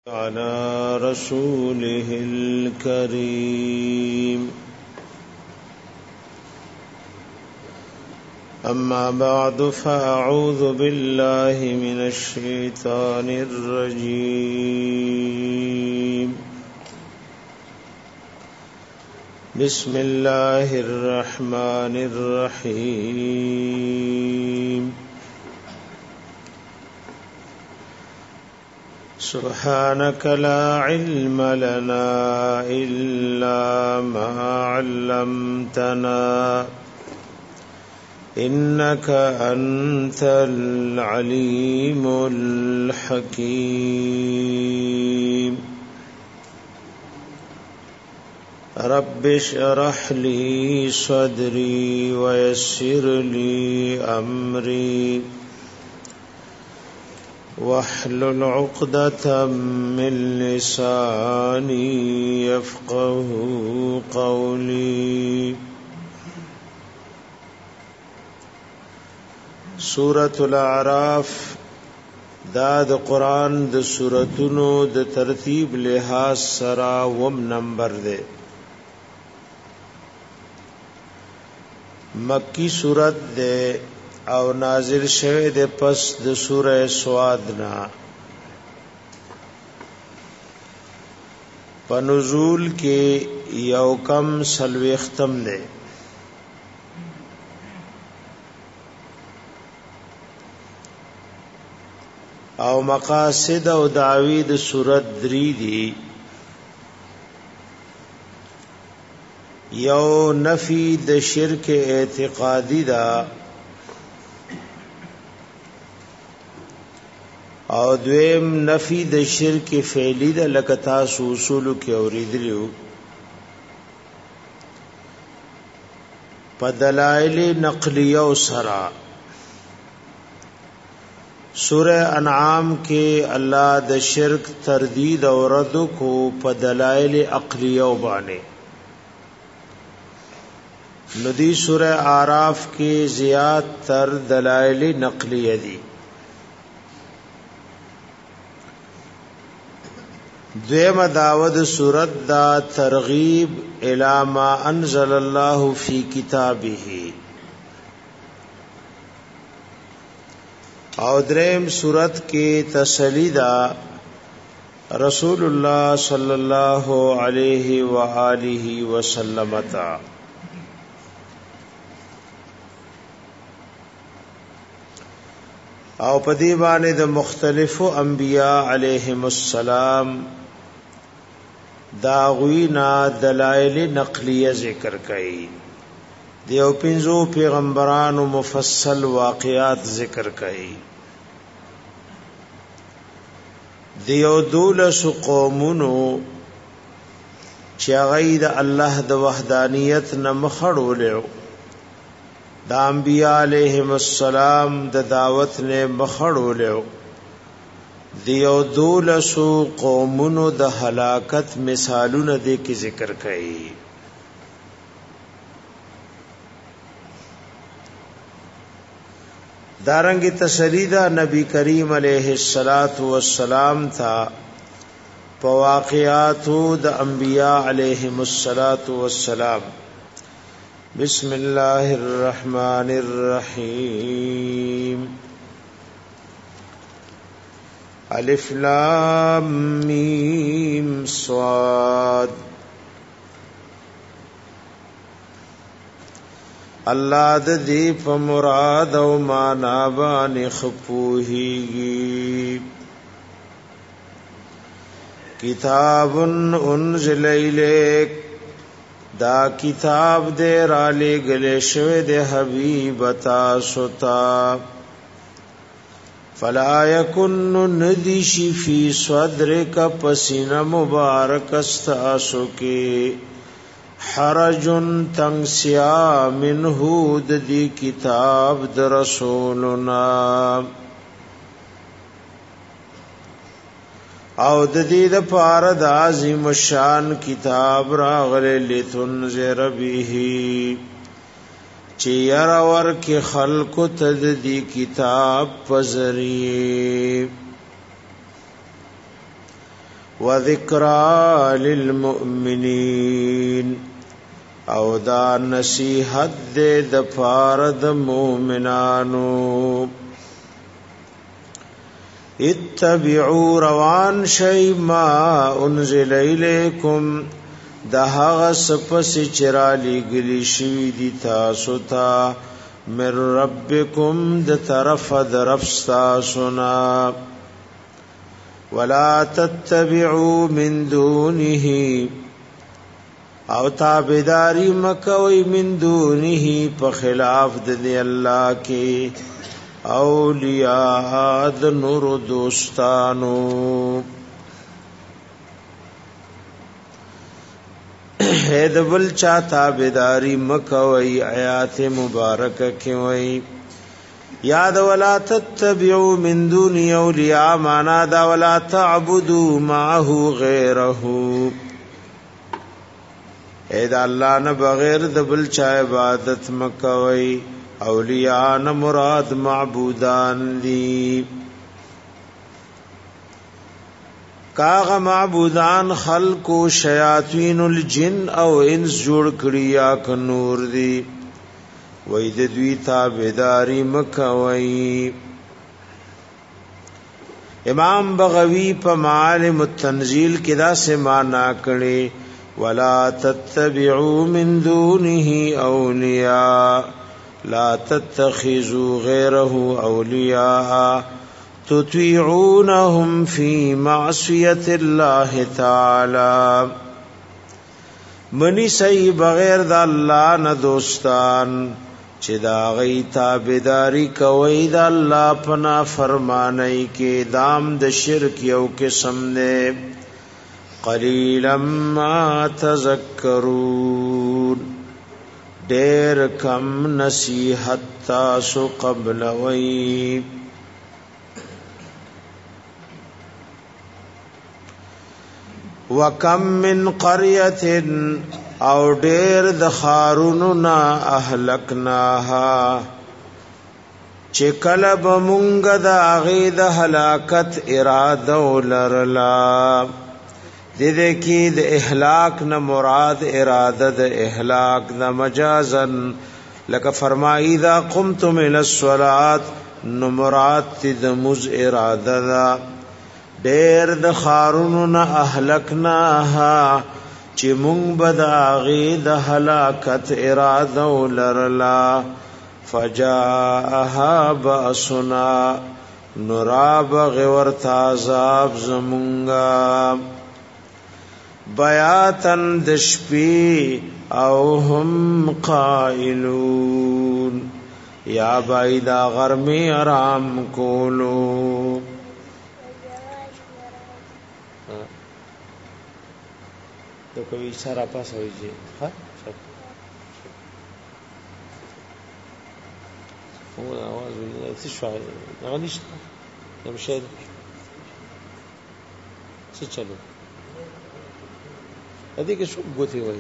على رسوله الكريم أما بعد فأعوذ بالله من الشيطان الرجيم بسم الله الرحمن الرحيم سبحانك لا علم لنا إلا ما علمتنا إنك أنت العليم الحكيم رب اشرح لي صدري ويسر لي أمري واحلل عقدة من لساني يفقه قولي. سورة الاعراف دا د قرآن د سورتونو د ترتیب لحاظ سرا وم نمبر دے. مکی سورت دے او نازل شوه د پس د سوره سواد نا. په نزول کې یو کم سلوختم ده او مقاصد او دعوی د سورت دری دی. یو نفی د شرک اعتقادی دا او دویم نفی د شرک فعلی د لکتا اصول کې اوریدلیو په دلایل نقلیه او سرا. سورہ انعام کې الله د شرک تردید او رد کو په دلایل عقلیه باندې، ندی سورہ اعراف کې زیات تر دلایل نقلیه دي. دویم دعوت سورت دا ترغیب الی ما انزل الله فی کتابه او دریم سورت کې تسلی دا رسول الله صلی الله علیه و آله وسلم تا. او پدی باندې د مختلفو انبیاء علیهم السلام دا غوینا دلائل نقلیه ذکر کړي. دیو پنځو پیغمبرانو مفصل واقعات ذکر کړي. دیو دولس قومونو چې غید الله د وحدانیت نه مخړولیو، دا انبیاء علیہم السلام د دعوت نے مخړولیو. دیو دولسو قومونو د هلاکت مثالونه دې کې ذکر کړي. دارنګ تسلیدا نبی کریم علیہ الصلات والسلام تھا پواقعاتو د انبیاء علیہم الصلات والسلام. بسم الله الرحمن الرحیم. الف لام میم صاد. الله د دې په مراد او معنا باندې خپوهیږي. کتاب انزل الیک، دا کتاب دے را لے گلے شوے دے حبیب تاسو تا. فلا یکن ندیشی فی صدرک پسینہ مبارک استاسو کے حرجن تنگسیا منہو دی کتاب در رسولنا. او د دې د پاره د عظیم شان کتاب راغله لتنذر به چې ير ور کې خلق ته د کتاب پزری وذکرى للمؤمنین او دا نصیحت دے د پاره د مؤمنانو. اتبعوا روان شی ما انزل الیکم دا هغه سپس چرالی گلی شوی دی تاسو ته من ربکم د طرف د رب تاسونا. ولا تتبعوا من دونه او تابداری مکوی من دونه په خلاف د الله کې اولیاء د نور دوستانو. هید بل چا تابداری مکوی آیات مبارکه کې وای یاد ولا تتبعوا من دون اولیاء معنا دا ولا تعبدوا معه غیره اید الله نه بغیر د بل چا عبادت مکوی. اولیاء نه مراد معبودان دی. کاغه معبودان خلق و شیاطین الجن او انس جوړ کړي یا ک نور دی وای د دوی تابعداري مکوي. امام بغوی په معالم التنزیل کې دا سه معنا کړي ولا تتبعوا من دونه اولیاء لا تتخذوا غیره اولیاء تطیعونهم فی معصیت الله تعالی. منی سی بغیر د الله نه دوستان چې دا غي تابعداري کوي د الله پنا فرمانای کې دام د شرک یو قسم نه. قلیلا ما تذکرون ډېر کم نصیحت تاسو قبل وی. وکم من قريه او ډېر د خارونو نا اهلکناها چې کله به مونږ د هغې د هلاکت اراده ولرلا. دې کې د اهلاک نه مراد اراده د اهلاک نه مجازن لکه فرمایي اذا قمتم الى الصلاه نو مراد د مز اراده دا. ډېر د خارونو نه اهلکناها چې مونږ به د هغې د هلاکت اراده ولرلا. فجاءها بأسنا نراب غورت عذاب زمونگا بیاتن دشپی او هم قائلون یا بایدا غرمی آرام کولو. تو کوئی اشارہ پاس ہوئیجئے ہاں هو آواز تشفى نغنيش يا مشاهد سيتشالو هذيك شو بقوتي وي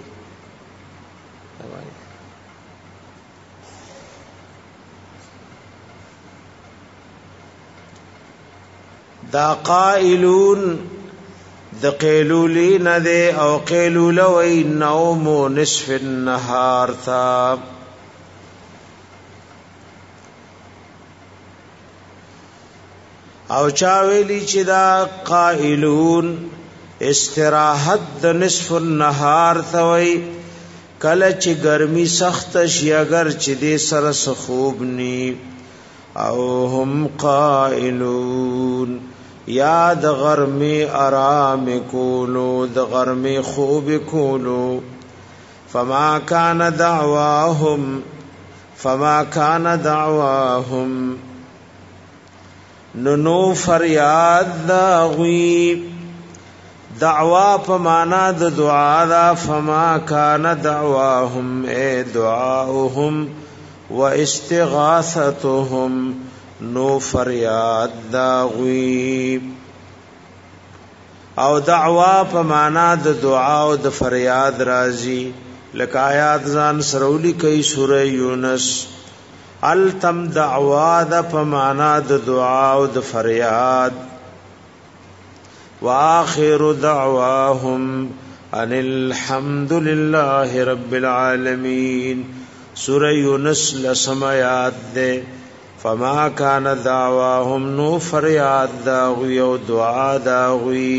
دا قائلون د قیلولین ده او قیلول وی نوم نصف النهار تا او چاویلی چې دا قائلون استراحت د نصف النهار ثوی کله چې ګرمي سخت شي اگر چې دې سره خوب ني او هم قائلون یا د غرمي آرام کولو د غرمي خوب کولو. فما كان دعواهم نو فریاد دا غوی دعوا په معنا د دعا دا. فما كان دعواهم اے دعاؤهم و استغاثتهم نو فریاد دا غوی. او دعوا په معنا د دعا او د فریاد راځي لکه آیات ځان سرولی کوي سوره یونس. التم دعوا د په معنا د دعا او د فریاد. واخر دعواهم ان الحمد لله رب العالمین. سورہ یونس لسم آیات دے. فما کان دعواهم نو فریاد داغوی و دعا داغوی.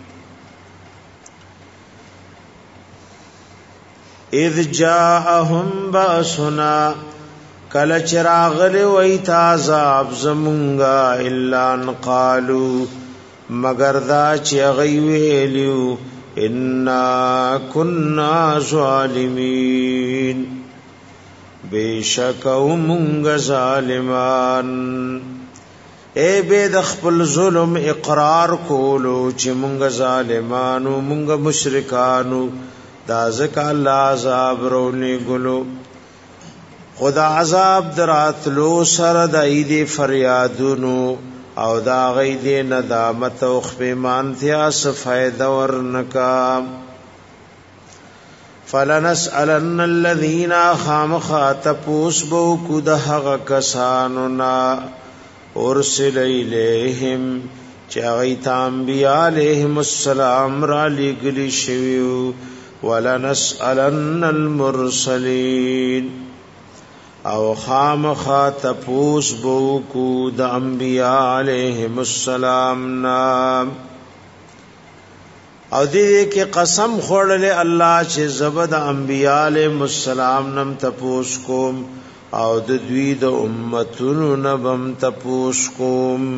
اذ جاءهم باسنا کل چراغل ویت عذاب زمونگا الا ان قالوا مگر دا چی غیویلیو انا کننا ظالمین بیشکو منگ ظالمان. اے بید خپل ظلم اقرار کولو چی منگ ظالمانو منگ مشرکانو دا ذکا اللہ عذاب رونی گلو. خدا عذاب دراتلو سر دا عید فریادونو او دا غید ندامت و خبیمانتیا سفید ورنکا. فلنسألن الذین خامخا تپوس بوکو دہغ کسانونا ارسل الیہم چاگیت انبیاء علیہم السلام را لگلی شویو. ولنسألن المرسلین او خامخا تپوس بوکو د انبیاء علیہم السلام نام. او دې کې قسم خوړلې الله چې زبد انبیاء علیہم السلام نم تپوس کوم او د دوی د امتونو نبم تپوس کوم.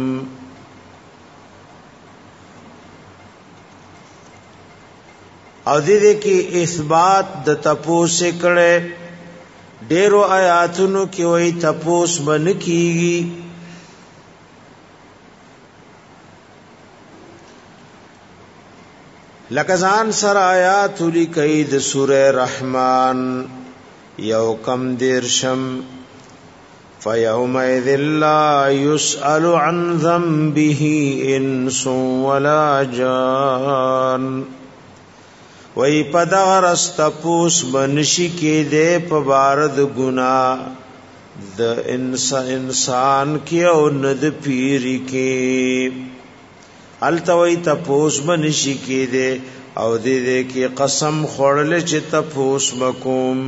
او دې کې اثبات د تپوس کړه ډیرو آیاتونو کې وای تپوس بن کیږي. لکزان سر آیات لیکي د سوره رحمان یو کم دیرشم. فَيَوْمَئِذٍ لَّا يُسْأَلُ عَن ذَنبِهِ إِنسٌ وَلَا جَانٌ. وی پدغرس تپوس بنشی کی دے پبارد گناہ د انسان کی او ند پیری کی. التوی تپوس بنشی کی دے او دے کی قسم خوڑل چی تپوس بکوم.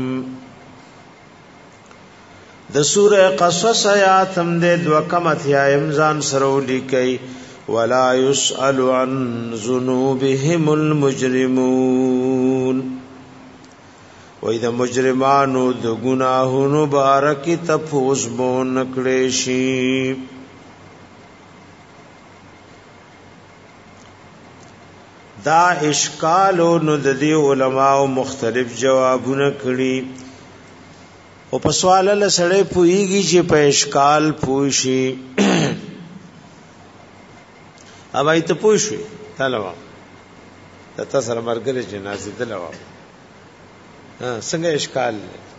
د سورہ قصص آیاتم دے دوکمت یا امزان سرولی کئی. ولا يسأل عن ذنوبهم المجرمون. وإذا مجرمانو د گناهونو بارکی تپوس بون نکړي. دا اشکالو نو د دې علماء مختلف جوابونه کړي. او په سوال له سړی پويږي چې په اشکال پوښي. اب ای ته پوښوي تلوا ته سره مرګره جنازه دلوا څنګه اشکال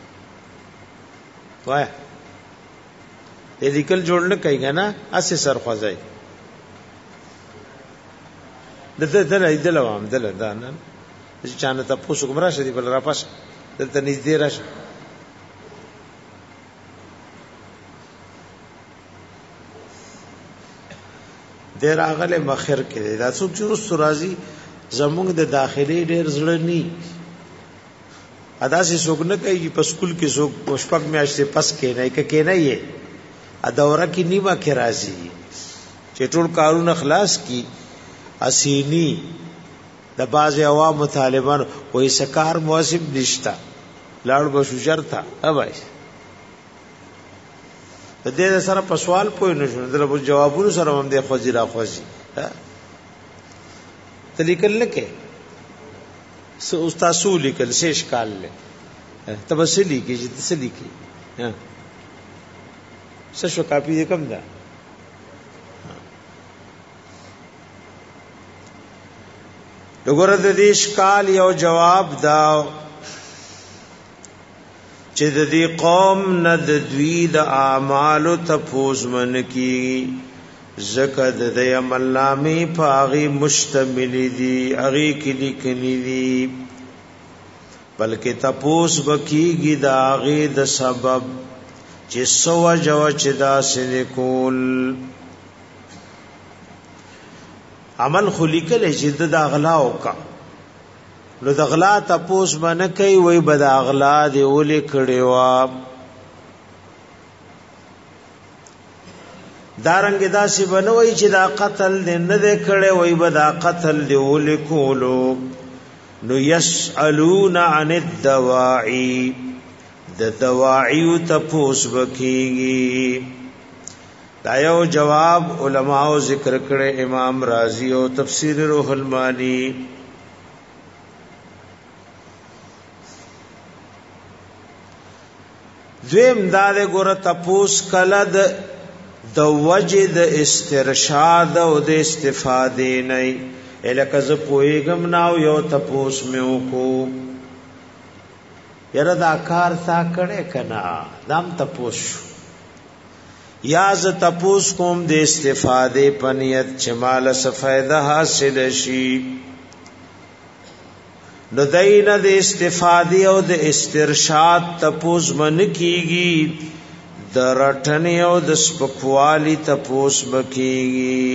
وای دې لیکل جوړل کایګا نه اسه سر خوځي دله دلوا هم دله دان چې چانه ته پوښ کوم راشه دی بل را پاس دلته نږدې راشه. دیر اغله مخیر کې دا څوک چې رسو راځي زمونږ د داخلي ډېر زړه ني ادا سي څوک نه کوي په سکول کې څوک پښپک میاشتې پس کې نه کې نه یې ا دوره کې نیمه کې راځي چې ټول کارونه خلاص کی اسینی د باز عوام طالبان وې سکار موثب نشتا لاړ بشو شرطه اوبای د دې سره په سوال پوه نه شو دغه جوابونو سره هم د خوځي را خوځي تلیکل لکه سو استاد سو لیکل سیش کال له تبسلی کی چې تسلی کی څه شو کاپی دې کم ده وګوره د دې اشکال یو جواب دا چې د دې قوم نه د دوی د اعمال تفوز من کی زکد د عمل نامې پاغي مشتمل دي اغي کلی کني دي بلکې تپوس بکیږي د اغي د سبب چې سو جو چې دا سن کول عمل خلیکل چې د اغلا وکا نو د اغلا تپوس باندې کوي وای بد اغلا دی ولې کړي وا دارنګ داسې بنوي چې دا قتل دې نه دې کړي وای بد قتل دی ولې کولو نو يسالون عن الدواعي د دواعي تپوس وکيږي دا یو جواب علماء ذکر کړي امام رازی او تفسیر روح المانی دویم دار ګور تپوس کلد د وجد استرشاد او د استفاده نه الکه ز پویګم ناو یو تپوس میو کو یره دا کار تا کړه کنا دام تپوس یا ز تپوس کوم د استفاده پنیت چمال سفیده حاصل شي نو دینه د استفاده او د استرشاد تپوس من کیږي د رټنی او د سپکوالی تپوس بکیږي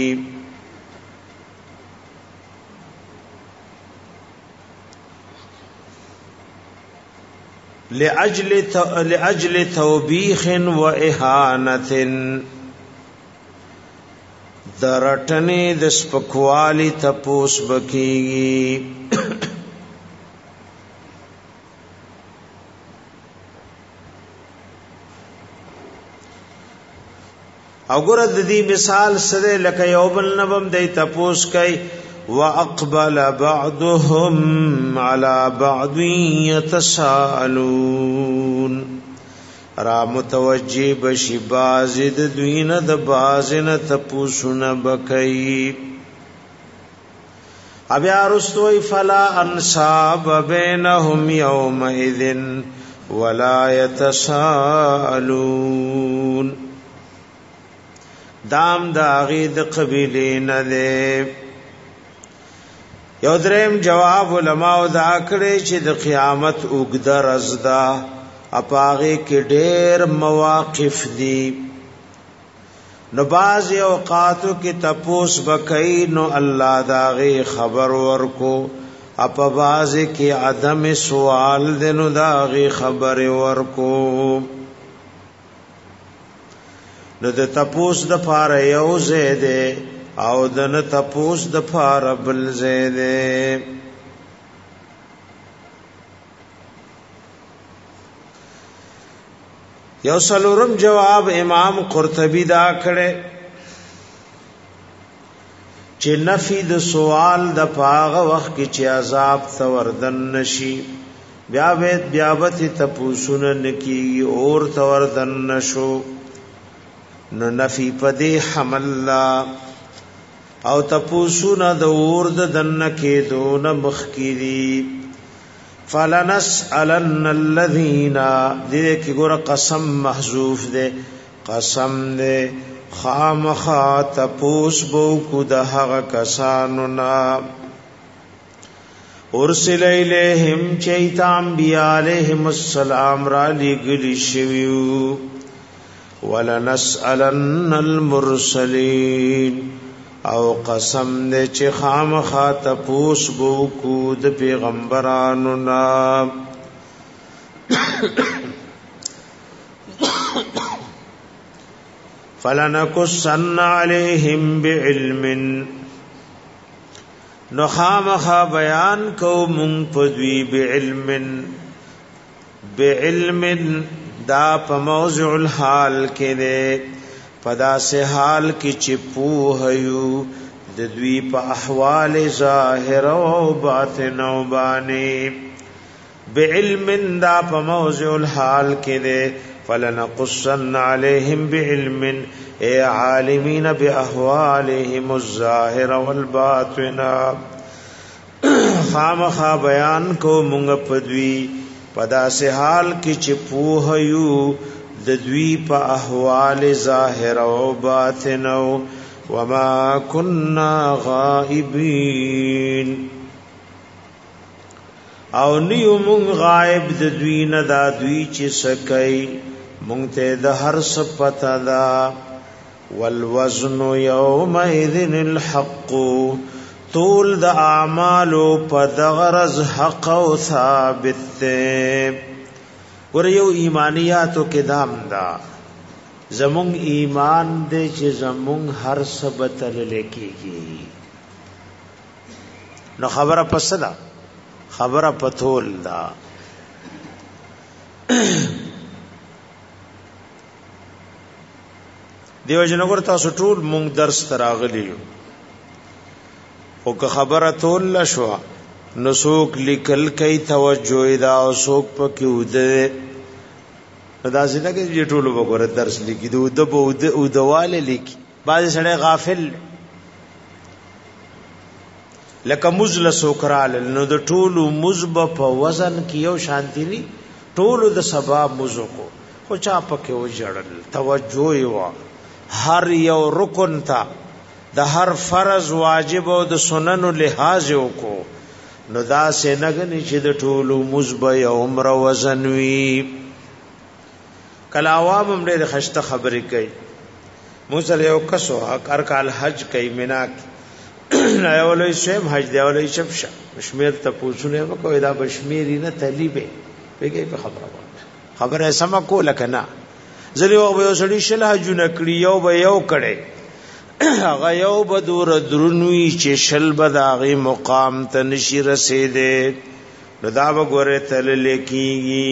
لأجل توبیخ و اهانت درټنی د سپکوالی تپوس بکیږي او ګره د دې مثال سره لکه یو بل نبم د تپوس کوي واقبل بعضهم على بعض يتساءلون را متوجی بشی بازد دوین د بازن تپوسن بکئی ابیا رستوی فلا انصاب بینهم یومئذ ولا يتساءلون دام دا غید قبیلی نده یو دریم جواب علماء دا کړي چې د قیامت اوږد رزدا اپاغه کې ډېر مواقف دي نو باز اوقاتو کې تپوس بکای نو الله داغه خبر ورکو اپ باز کې عدم سوال دنو داغه خبر ورکو نو د تپوس د پاره یو زیده او دن تپوس د پاره بل زیده یو سلورم جواب امام قرطبی دا کړي چې نفی د سوال د پاغه وخت کې چې عذاب توردن نشي بیا تپوسون نکی اور توردن نشو نو نفی پدی حمل لا او تپوسونا د اور د دن کې دون مخکری فلنسألن الذین دې کې ګور قسم محذوف دے قسم دے خامخا تپوس بو کو د هغه کسانو نا ارسل الیہم چیتام بیا علیہم السلام را لګلی شویو ولنسألن المرسلین او قسم دے چې خامخا تپوس بو کو د پیغمبرانو نا فلنقصن علیہم بعلم نو خامخا بیان کو مونږ پدوی بعلم دا په موضع الحال کې ده پدا سے حال کی چپو هيو د دوی په احوال ظاهر او باطن او باندې بعلم دا په موضع الحال کې ده فلنقصن عليهم بعلم اي عالمين باحوالهم الظاهر والباطن خامخا بیان کو مونږ پدوی پدا سے حال کی چپو هيو د دوی په احوال ظاهر او باطن وما كنا غائبین او نیو مون غائب د دوی نه دا دوی چې سکای مونږ ته د هر څه پتا دا والوزن يومئذ الحق طول د اعمالو په دغرض حق او ثابت ته ور یو ایمانیاتو کې دام دا زمون ایمان دې چې زمون هر سبتل لیکيږي نو خبره پسدا خبره پتول دا دیو جنګور تاسو ټول مونږ درس تراغلی او که خبره تول شو نو څوک لیکل کوي توجه دا او څوک پکې وده دا څنګه کې ټول وګوره درس لیکي د ودواله لیکي بعض سړی غافل لکه مزل سوکرال نو د ټولو مزب په وزن کې یو شانتی ني ټولو د سبب مزو کو خو چا پکې وجړل توجه یو هر یو رکن تا د هر فرض واجب او د سنن لحاظ کو نو دا سنګنی چې د ټولو مزب یو عمر وزن وی کله عوام هم ډېر خشته خبرې کوي موږ یو کسو ارکال حج کوي مینا نه ولې شیم حج دی ولې شپشه کشمیر ته پوښتنه وکړه دا بشمیری نه تلیبه پیګه په خبره سم کوله کنه زلی او یو سړی شل حجونه کړی یو به یو کړي هغه یو به دور درنوي چې شل به داغي مقام ته نشي رسیدې نو دا به ګوره تل لیکيږي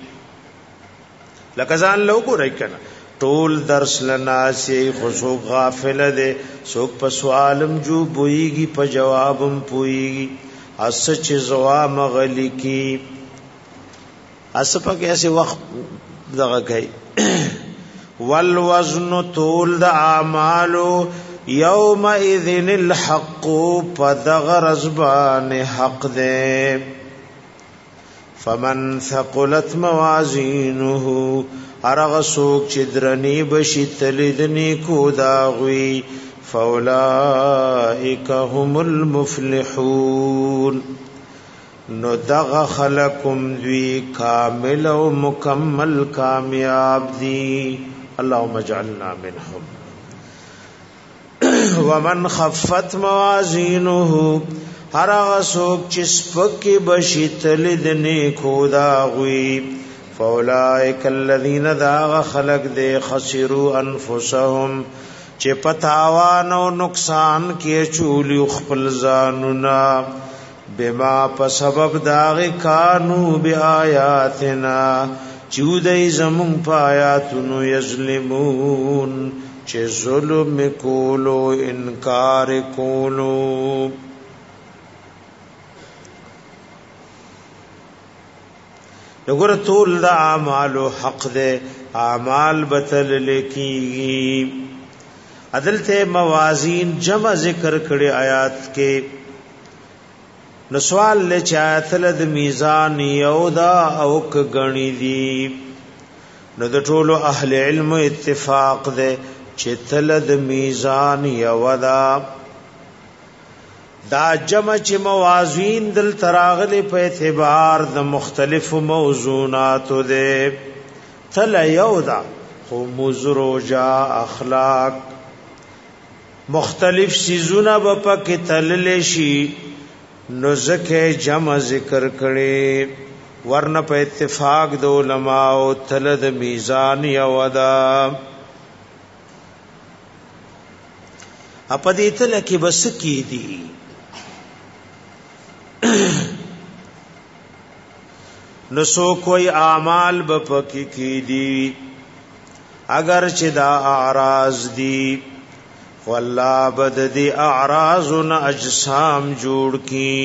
لکه ځان لو ګورای کنه ټول درس لناسي خو غافل دي څوک په سوالم جو بوئيږي په جوابم پوئيږي اس چې جواب مغلي کی اس په کیسه وخت دغه کوي والوزن طول د اعمالو یومئذ الحق فدغرز بان حق ده فمن ثقلت موازینه ارغ سوک چدرنی بشی تلدنی کو داغوی فاولائک هم المفلحون نو دغ خلقم دوی کامل و مکمل کامیاب دی اللهم اجعلنا منهم ومن خفت موازینه هر غسوک چسپکی بشی تلدنی کو داغوی فاولائک الذین داغ خلق دے خسروا انفسهم چه پتاوان و نقصان کی چولی خپل زانونا بما په سبب داغ کانو بی آیاتنا چودای زمون په آیاتونو یظلمون چه ظلم کولو انکار کولو نګور طول د اعمالو حق ده اعمال بتل لیکي عدالت موازین جمع ذکر کړي آیات کې نو سوال له چاتل د میزان یودا او ک غنی دی نو د ټولو اهل علم اتفاق ده چې تل د میزان یودا دا جمع چې موازین دل تراغلی په اعتبار د مختلف موضوعات ده تل یودا خو مزروجا اخلاق مختلف سيزونه په کې تل شي نو زکه جمع ذکر کړي ورنه په اتفاق د علماء او تل د میزان یودا اپدې تل کې بس کی دي نو سو کوئی اعمال بپکی کی دی اگر چې دا اعراض دی والله بد دی اعراضن اجسام جوړ کی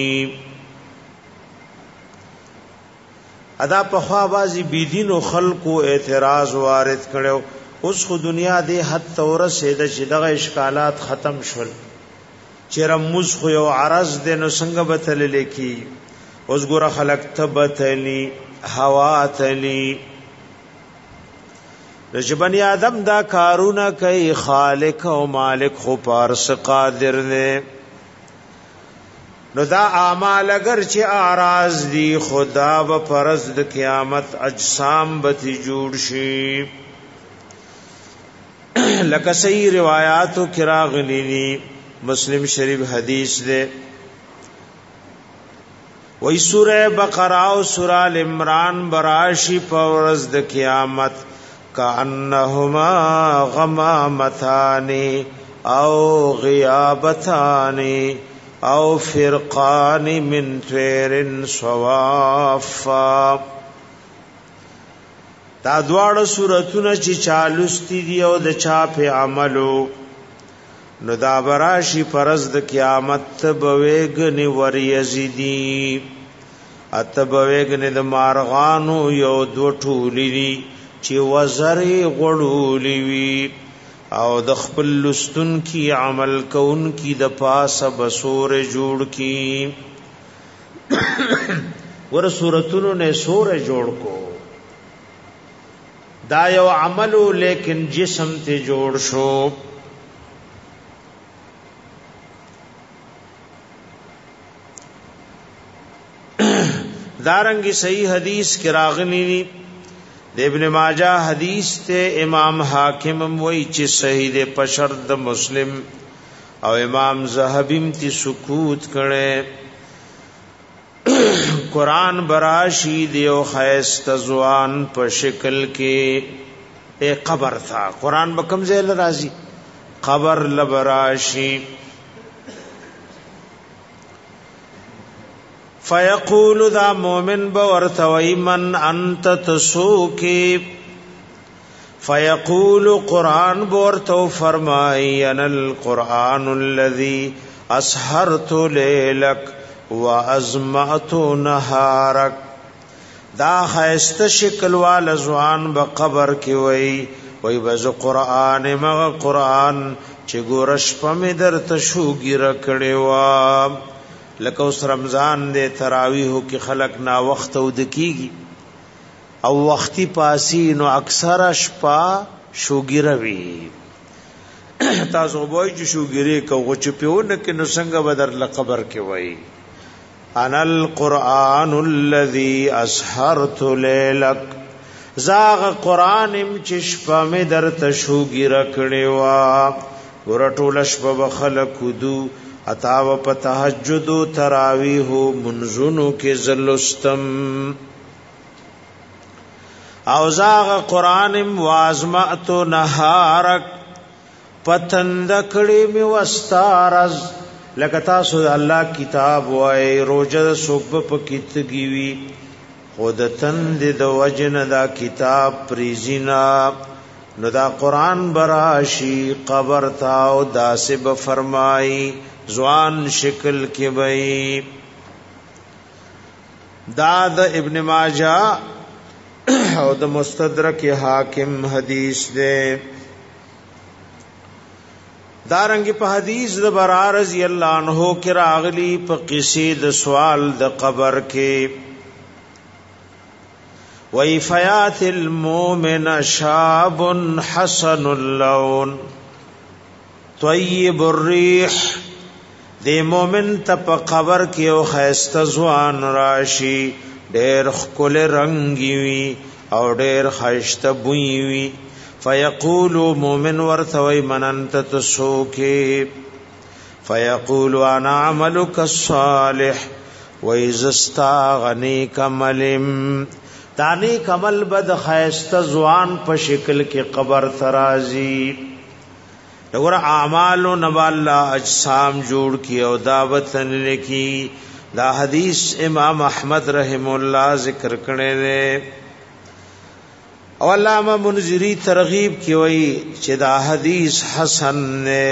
ادا په خوا بازی بيدینو خلقو اعتراض وارد کړو اوس خو دنیا دی حد تور سید چې دغه اشکالات ختم شول چیرې موږ خو یو عرض دی نو څنګه بتل لیکي اوس ګره خلق تبتلی هوا تلی رجبنی آدم دا کارونه کوي خالق او مالک خو پارس قادر دی نو دا اعمال اگر چې اعراض دی خدا و فرض د قیامت اجسام بتی جوړ شي لکه صحیح روایاتو کراغلی مسلم شریف حدیث دے. وی سورہ بقرہ و سورہ عمران براشی پورز د قیامت کانہما غمامتانی او غیابتانی او فرقان من طیر صوافا. دا دواړه سورتونه چې چالوستی دی او د چا په عملو نو دا براشی پرز د قیامت بویگنی وریزیدی اتبویگنی د مارغانو یو دو ټولی دی چی وزری غړولی وی او د خپل لستون کی عمل کون کی د پاس بسور جوړ کی ور صورتونو نے سور جوړ کو دا یو عملو لیکن جسم ته جوړ شو. دارنگی صحیح حدیث کی راغلی د ابن ماجہ حدیث تے امام حاکم وی چی صحیح دے پشرد مسلم او امام زہبیم تی سکوت کرے. قرآن براشی دیو خیست زوان پا شکل کے ایک قبر تھا. قرآن بکم زیل رازی قبر لبراشی فیقول دا مومن بورتوی من انت تسوکی فیقول قرآن بورتو فرمائی انا القرآن الذي اسحرت لیلک وازمعت نهارک. دا خیست شکل والزوان بقبر کی وی بز قرآن مغ قرآن چی گورش پمی در تشوگی رکڑی وام لکه اوس رمضان دے تراویحو کی خلق نا وخت او دکیگی او وقتی پاسی نو اکثر شپا شوگیروی تاسو بوئی چو شوگیری کو غچ پیونکی نو سنگ بدر لقبر کی وی انا القرآن الذي اسحرت لیلک زاغ قرآنم چشپا میں در تشوگی رکڑی وا گرٹولش بخلق دو اتاو پا تحجد و تراویح و منزونو کے ذلستم اوزاغ قرآنم وازمعت نهارک پتندکڑی می وستارز لکتاسو اللہ کتاب وائی روجد صبح پا کتگیوی خود تند دا وجن دا کتاب پریزینا نو دا قرآن براشی قبر تاو دا سب فرمائی زوان شکل کی بئی. دا ابن ماجہ او دا مستدرک حاکم حدیث دے. دارنگی پا حدیث دا برا رضی اللہ عنہ کی راغلی پا قصی دا سوال دا قبر کے وَإِفَيَاتِ الْمُؤْمِنَ شَابٌ حَسَنُ اللَّوْنِ طَيِّبُ الرِّيحِ. دے مومن تا پا قبر کی او خیست زوان راشی دیر خکل رنگی وی او دیر خیست بوئی وی. فیقول مومن ورثوی من انت تسوکی فیقول انا عملک الصالح ویزستا غنیک ملم. دانی کمل بد خیست زوان پا شکل کی قبر ترازی اور اعمال و نبا اللہ اجسام جوڑ کی او دعوت لکی. دا حدیث امام احمد رحم اللہ ذکر کرنے دے او علامہ منذری ترغیب کی وئی چہ دا حدیث حسن نے.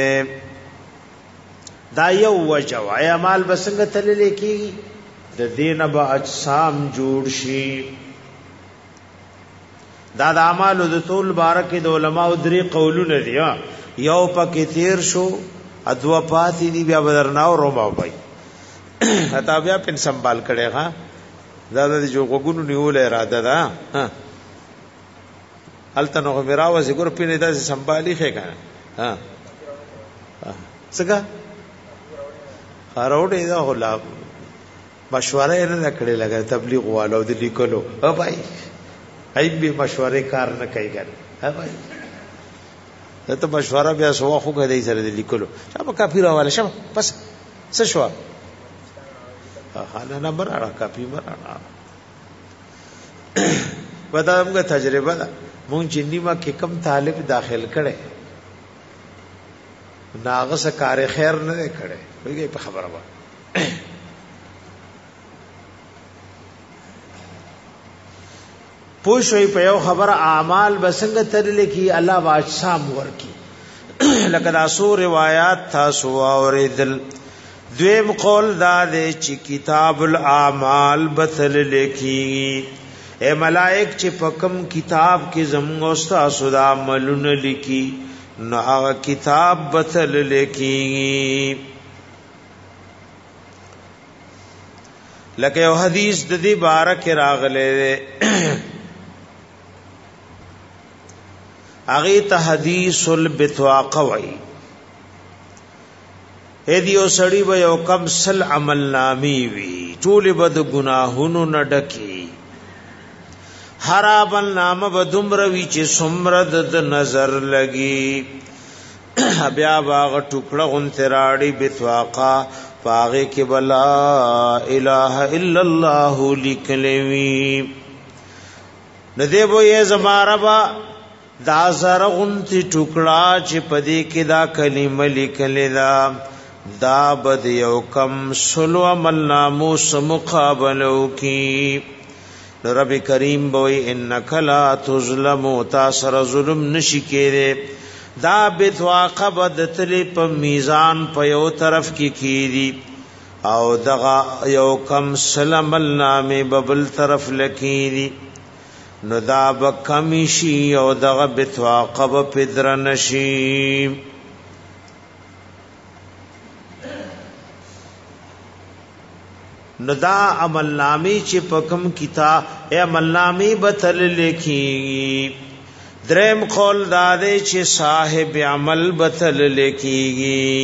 دا یو وجہ اعمال بسنگ تللی کی دا دین با اجسام جوڑ شی. دا اعمال د طول بارک د علماء درې قولونه دي. یو پکې تیر شو ادوا پاتې دی بیا بدرناو روما وای تا بیا پن سنبال کړي ها دا د جو غوګونو نیول اراده ده ها الته نو میراو زګور پینې دا سنبالي ښه کنه ها څنګه خاروډې دا غلام مشوره نه کړي لګا تبلیغ والو د لیکلو او بھائی ای به مشورې کار نه کوي ګر ها بھائی ته مشوره بیا سو خو غدي سره لیکلو شابه کاپی راواله شابه بس څه شو حالا نمبر اړه کاپی مرانه ودا موږ تجربه ده مونږ چې نیمه کې کم طالب داخل کړي ناغه سره کار خیر نه کړي ویږي په خبره وای پوښوي په یو خبره اعمال بسنګ ترل کی الله واجسام ورکی لکه تاسو روایت تاسو اوریدل دویم قول دا دی چې کتاب الاعمال بتل لیکي اے ملائک چې پکم کتاب کې زموږ استاد د عملونه لیکي نو هغه کتاب بتل لیکي لکه یو حدیث د دې بارک راغله اغه ته حدیث البتواق وای هدیو سړی به یو کم سل عمل نامی وی ټول بد گناهونو نډکی هر عمل نامه به دومروي چې سمرد د نظر لګي بیا باغ ټوکړه غون تراړي بتواقا باغ کې بلا اله الا الله لیکلوي ندی بو یې زماربا دا زرغنتی ټوکړه چې پدې کې دا کلمه لیکلې دا بد یو کم سلو عمل نامو سمقابلو کی رب کریم بوئی انک لا تظلم تاثر ظلم نشی کېره دا بتواقه بدتلی په میزان په یو طرف کې کیدی او دغه یو کم سلم النامه ببل طرف لکیدی نو دا بکمیشی او دغه بتواقه پدر نشی نو دا عمل نامی چې پکم کتاب اے عمل نامی بتل لیکي دریم قول داده چې صاحب عمل بتل لیکيږي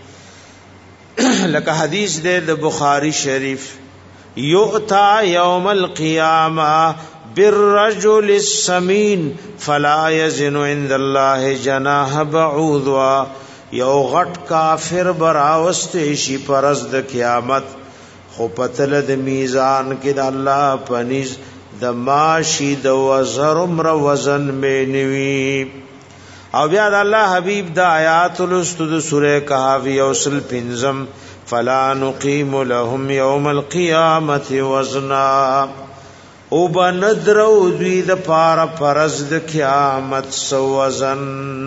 لکه حدیث دے د بخاری شریف یؤتا یوم القیامه بالرجل السمین فلا یزن عند الله جناح بعوضا یو غټ کافر براوسته شي پرز د قیامت خو پتل د میزان کې د الله پنځ د ماشي د وزر عمر وزن مینوي او بیا د الله حبیب د آیات الاستد سوره کهف یوسل پنزم فلا نقیم لهم یوم القیامت وزنا او بندرو دوی د پار پرز د قیامت سو وزن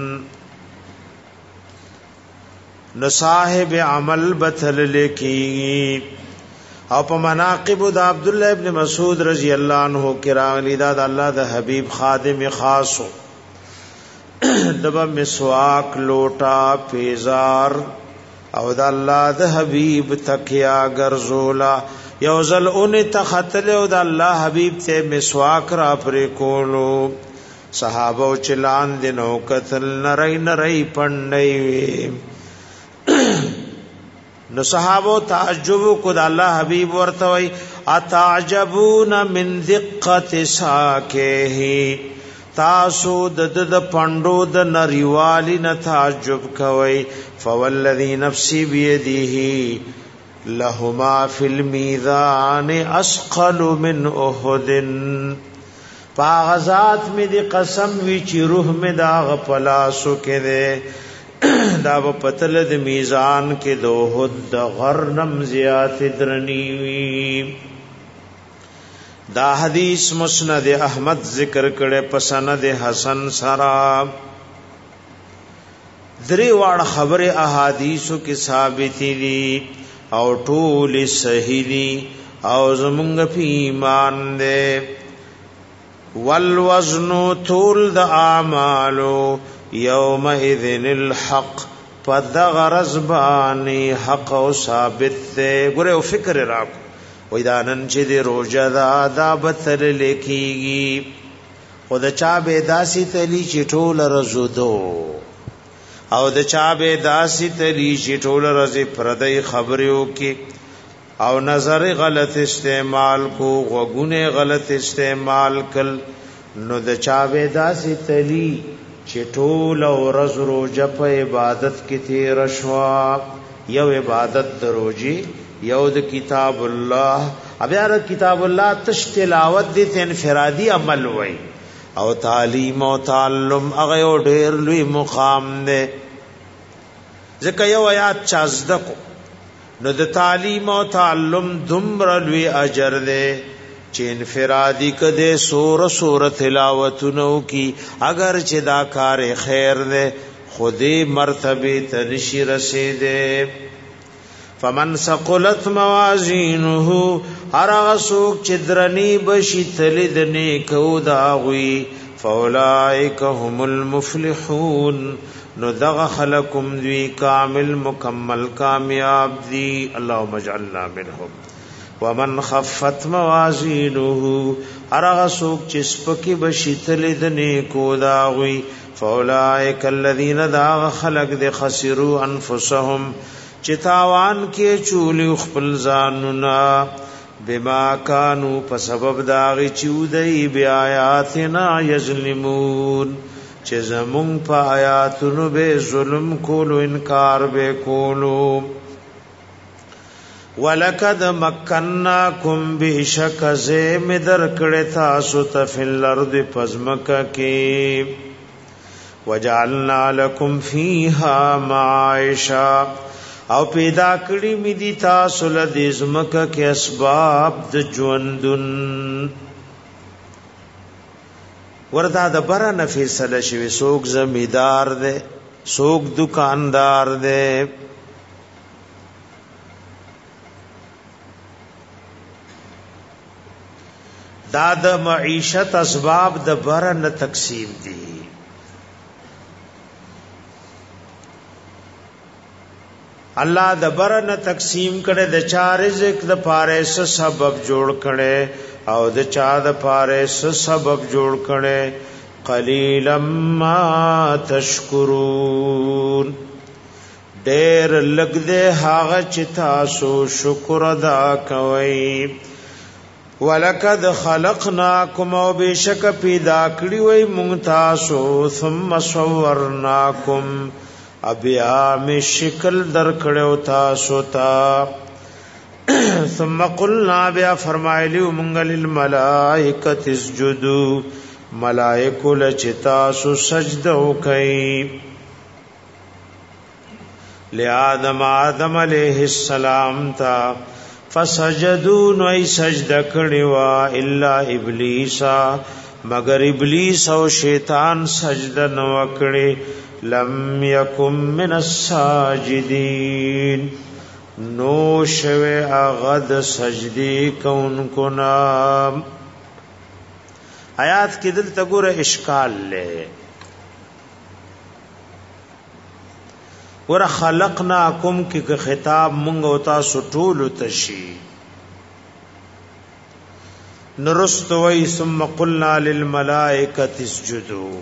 نو صاحب عمل بتل لیکي او په مناقب د عبد الله ابن مسعود رضی الله عنه کراغلی دا د الله د حبیب خادم خاصو دبا مسواک لوٹا پیزار او د الله د حبیب تکیا ګرځولا یوزل اون تختل او د الله حبیب ته مسواک را پر کولو صحابه چلان دینو قتل نری نری پندای نو صحابو تعجب کو د الله حبیب ورته وای اتعجبون من دقت ساکه تاسو د پندو د نریوالی نه تعجب کوي فوالذی نفسی بیده لهما فی المیزان اسقل من احد پاغزات می دی قسم وی چی روح می دا غپلاسو کې ده دا پتل د میزان کې دوه د غرنم زیات درنی وی دا حدیث مسند احمد ذکر کړي په سند حسن سرا درې واړه خبره احادیثو کې ثابت دي او ټول صحیح دي او زمونږ په ایمان ده والوزن طول د اعمالو یومئذن الحق پدغ رزبانی حق او ثابت دے گرے او فکر راکو ویدانن چی دی روجہ دا بتر لیکیگی خود چا بیداسی تلی چی ٹول رزدو او د چا بیداسی تلی چی ٹول رزی پردی خبریو کی او نظر غلط استعمال کو غگون غلط استعمال کل نو د چا بیداسی تلی چې ټول ورځ روزه په عبادت کې تیر شوا. یو عبادت د روزي، یو د کتاب الله. بیا د کتاب الله تش تلاوت دي ته انفرادي عمل وای، او تعلیم او تعلم هغه ډیر لوی مقام دی. ځکه یو آیات چازدکو نو د تعلیم او تعلم دومره لوی اجر دی چې انفرادی کده سور تلاوتونو کی، اگر چې دا کار خیر دی خودی مرتبه تنشی رسیده. فمن ثقلت موازینه، هر هغه څوک چې درنی بشي تلید نیکو داوی، فاولائک هم المفلحون، نو دغه خلقم دوی کامل مکمل کامیاب دی. اللهم اجعلنا منهم. ومن خفت موازینه، هر هغه څوک چې سپکی بشي تلید نیکو داوی، فاولائک الذین، دا خلق د خسروا انفسهم، چې تاوان کې چولی خپل ځانونه، بما کانوا، په سبب داغي چودای بیا آیاتنا یظلمون، چې زمون په آیاتونو به ظلم کولو، انکار به کولو. ولقد مکناکم، بشک زم درکړه تاسو ته فل ارض پزمکه کې، وجعلنا لكم فيها معاشا، او پیدا کړی می دي تاسو له دې زمکه کې اسباب د ژوندون. وردا د بره نه فیصله شوی، څوک زمیدار دی، څوک دکاندار دی. دا د معیشت اسباب د بره نه تقسیم دي. الله د برن تقسیم کړي، د چا رزق د پاره سبب جوړ کړي، او د چا د پاره سبب جوړ کړي. قلیلا ما تشکرون، ډېر لږ دې هغه چې تاسو شکر ادا کوئ. ولقد خلقناکم، او بشک پیدا کړی وای مونږ تاسو، ثم صورناکم، ابیا می شکل در کړو تاسو ته. ثم قلنا، بیا فرمایلی مونږ للملائکه اسجدوا، ملائکه لچتا سو سجده وکي لآدم، آدم علیہ السلام تا، فسجدوا، نو ای سجده کړي وا، الا ابلیس، مگر ابلیس او شیطان سجده نو کړي. لم یکم من الساجدین، نو شوه اغد سجدی کون کو نام. آیات کې دلته ګوره اشکال لے، ور خلقناکم کی خطاب مونږ او تاسو ټول تشي، نرستوي ثم قلنا للملائکه اسجدوا.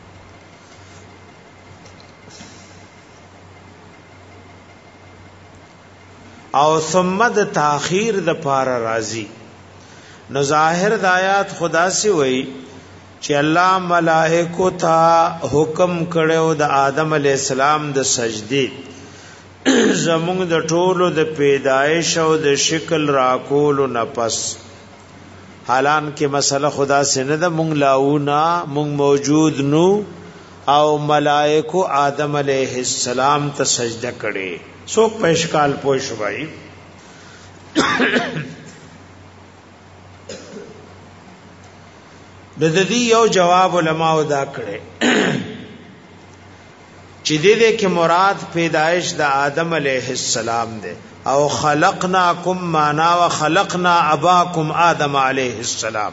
او ثم د تاخير د پار راضي. نو ظاهر د آیات خدا سی وای چې الله ملائکو ته حکم کړو د آدم علی السلام د سجدي، زموږ د ټولو د پیدایش او د شکل راکول او نفس. حالان کې مسله خدا سے نه د مونږ لاونا، مونږ موجود نو، او ملائکو آدم علیہ السلام ته سجده کړي. څوک په اشکال پوه شو بھائی؟ د دې یو جواب علماء دا کړي چې دې کې مراد پیدائش د آدم علیہ السلام ده، او خلقناکم معنا وخلقنا اباکم آدم علیہ السلام،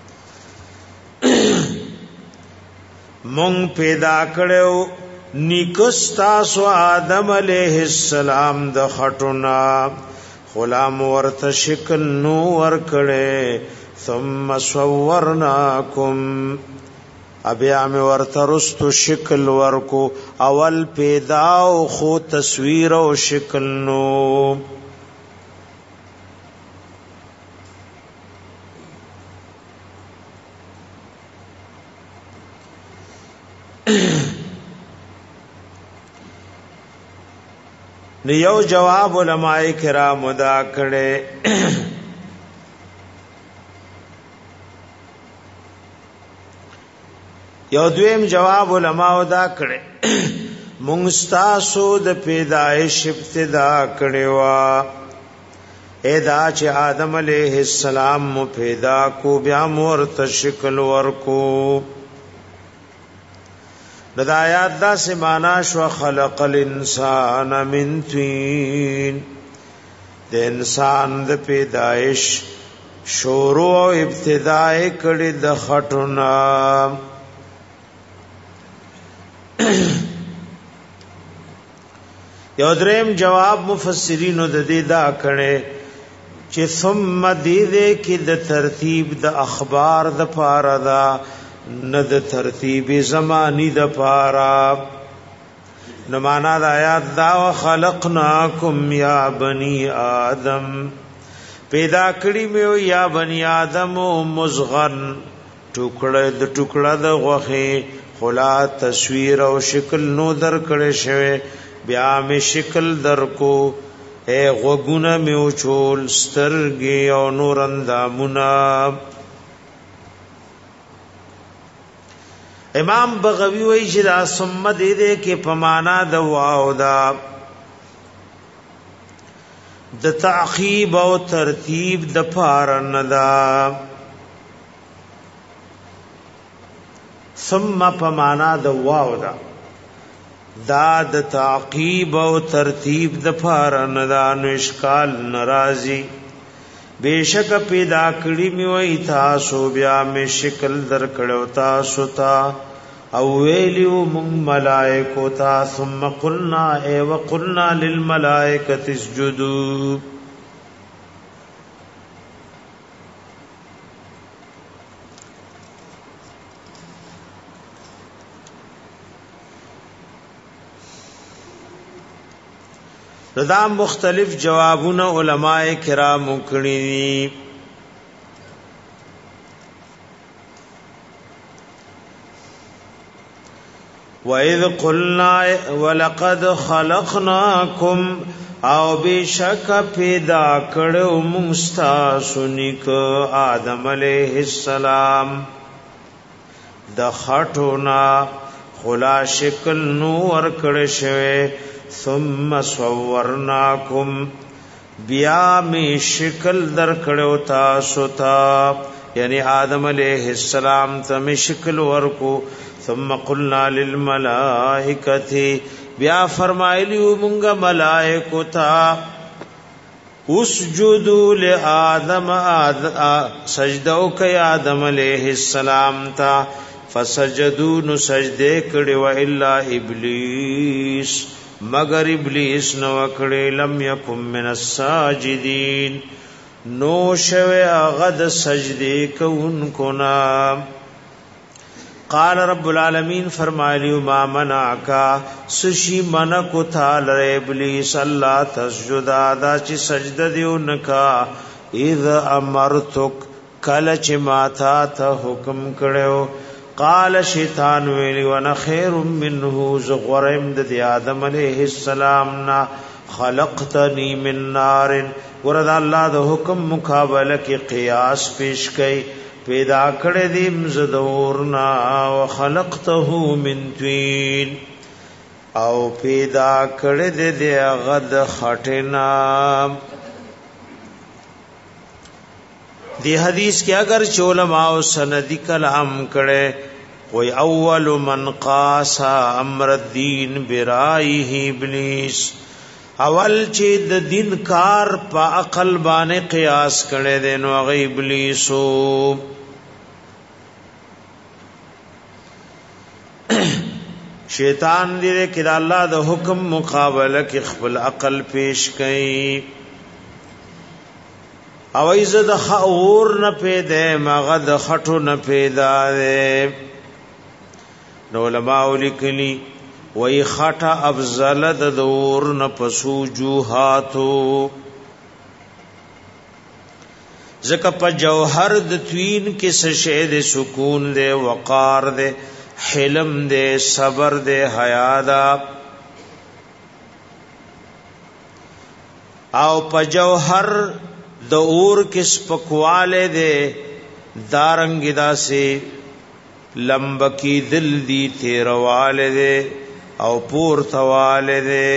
مونږ پیدا کړو نیکستا سو آدم علیہ السلام د خټونا، غلام ورته شکل نو ور کړي. ثم صورناکم، ابیا می ورته رستو شکل ورکو، اول پیدا او خو تصویر او شکل نو. نیو جواب علماء کرام دا کړي یو دویم جواب علماء دا کړي مونږ تاسو د پیدایش ابتدا کړي ادا چې آدم علیہ السلام مو پیدا کو بیا مور تشکل ورکو د آیات دا سمانا شو خلق الانسان من طین د انسان د پیدایش شروع او ابتدای کړي د خټونا یو دریم جواب مفسرینو د دې دا کړي چې ثم دې کې د ترتیب د اخبار د پاره دا نه د ترتیب زمانی د پاره نو معنا د آیات دا خلقناکم یا بنی آدم پیدا کړی مې یا بنی آدم مزغن ټوکړه د غوخه خلا تصویر او شکل نو در کړي شوی بیا می شکل در کو اے غوګونه می اوچول سترګي او نور اندامونه امام بغوی وی چې دا ثم دې کې پمانا د واو دا د تعقیب او ترتیب د پارن دا ثم پمانا د واو دا د تعقیب او ترتیب د پارن دا نو اشکال ناراضی بیشک پیدا کړی می وای تاسو بیا می شکل در کړو تاسو ته او ویلو مون ملائکو تا ثم قلنا ای وقلنا للملائکه اسجدوا دا مختلف جوابونه علماء کرام کړي وَإِذْ قُلْنَا وَلَقَدْ خَلَقْنَاكُمْ او بشک پیدا کړو موږ تاسو نیک آدم علیہ السلام د خټونا خلا شکل نور کړه شوی ثم صورناکم بیا می شکل در کړو تاسو ته یعنی آدم علیہ السلام ته می شکل ورکو ثم قلنا للملائکه بیا فرمایلیو مونږه ملائکو ته اسجدوا لآدم سجدو کوي آدم علیہ السلام ته فسجدوا نو سجده کړي و الا ابلیس مگر ابلیس نو کړي لم یکم من الساجدین نو شوه غد سجده کوونکو نا قال رب العالمین فرمایلیو ما منعکا سشی منکو تھال ابلیس اللہ تسجد آدا چی سجده دیو نکا اذ امرتک کلچ ماتا تا حکم کڑیو قال شیطان ویلی وانا خیر منه زغورم د آدم علیہ السلام نا خلقتنی من نار ورد اللہ د حکم مقابلہ کی قیاس پیش کئی پیدا کړه دې مزدورنا وخلقته من طین او پیدا کړه دې غد خټنا دی حدیث کې اگر علماء او سندی کلام کړه وای اول من قاس امر الدین برایه ابلیس اول چې د دین کار په عقل باندې قیاس کړي دي نو هغه ابلیسو شیطان دې کې د الله د حکم مقابله کې خپل عقل پیش کړي او ایزه د خور نه پیدا مغه د خټو نه پیدا ده نو علماء لیکلي وای خټه افضل د دور نه پسو جوهاتو زکه په جوهر د توین کې څه شه د سکون ده وقار ده حلم دے صبر دے حیا دا او په جوهر د اور کې سپکواله دے دارنګ داسې لمبکی دل دی تیرواله دے او پور تواله دے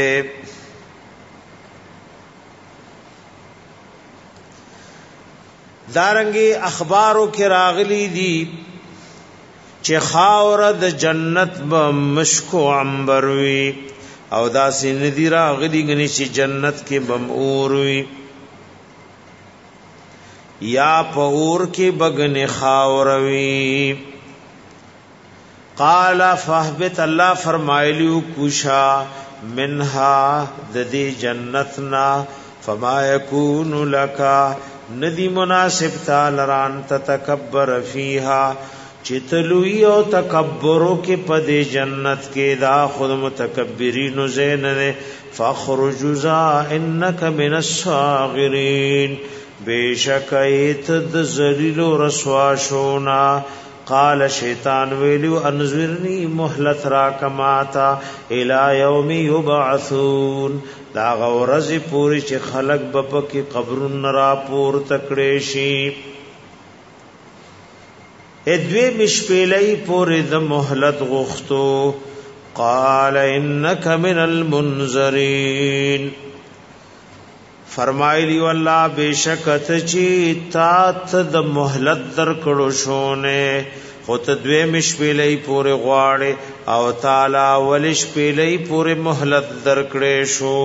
دارنګي اخبارو کې راغلي دي چې خاور د جنت به مشکو عنبر وي او داسې ندی راغلي غني چې جنت کې بم اور وي یا په اور کې بغن خاور وي قال فاهبط الله فرمایلیو کوشا منها د دې جنتنا فما يكون لك ندی مناسب تالران تتکبر فیها چتلوی او تکبرو کې پدې جنت کې دا خود متکبرین زین نه فخرج ذا انک من الصاغرین بیشکایت د ذلیل رسوا شونا قال شیطان ویلو انذرنی مهلت را کماتا الی یوم یبعثون دا غورز پوری چې خلق بپکی قبرن را پور تکړې شي ادوی مشپیلی پوری د مهلت غختو قال انک من المنذرین فرمایلی والله بشکت چی تات د مهلت در کړو شونه خود دوی مشپیلی پوری غواړي او تعالی ولش پیلی پوری مهلت در کړې شو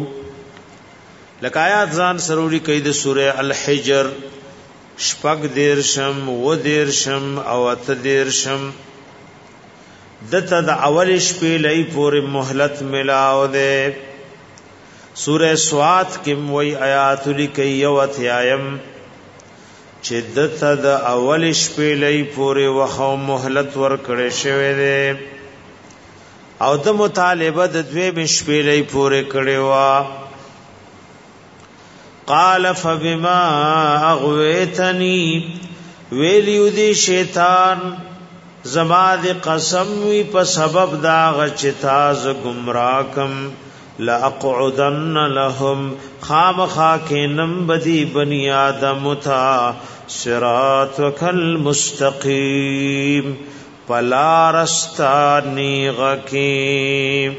لکایات ځان سروری کید سوره الحجر شپږ دیرشم و دیرشم او ات دیرشم دته د اولش پیلی پوری مهلت ملاو دے سورہ سوات کم وی آیات لکی یوت آیم چه دتا دا اولش پیلی پوری وخو محلت ورکڑی شوی دے او دا مطالبه دا دویمش پیلی پوری کڑی وا قال فبما اغویتنی ویلیو دی شیطان زما دی قسم وی پا سبب دا غچتاز گمراکم لأقعدن لهم خامخا کینم بدی بنی آدم تا صراطک المستقیم پلا رستا نیغکی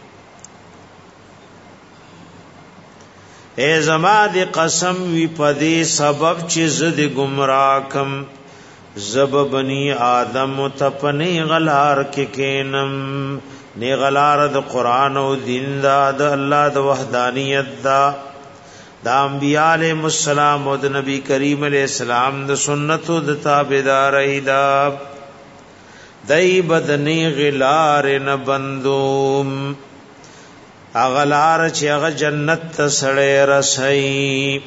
اے زما دی قسم وی پدی سبب چی زد گمراکم زب بنی آدم تپنی غلار کی کینم نی غلار د قران او دین دا د الله د وحدانیت دا د انبیاء علیهم السلام او د نبی کریم علیہ السلام د سنت او د تابعداري دا دای بدنی غلار نه بندوم اغلار چې هغه جنت ته سړی رسي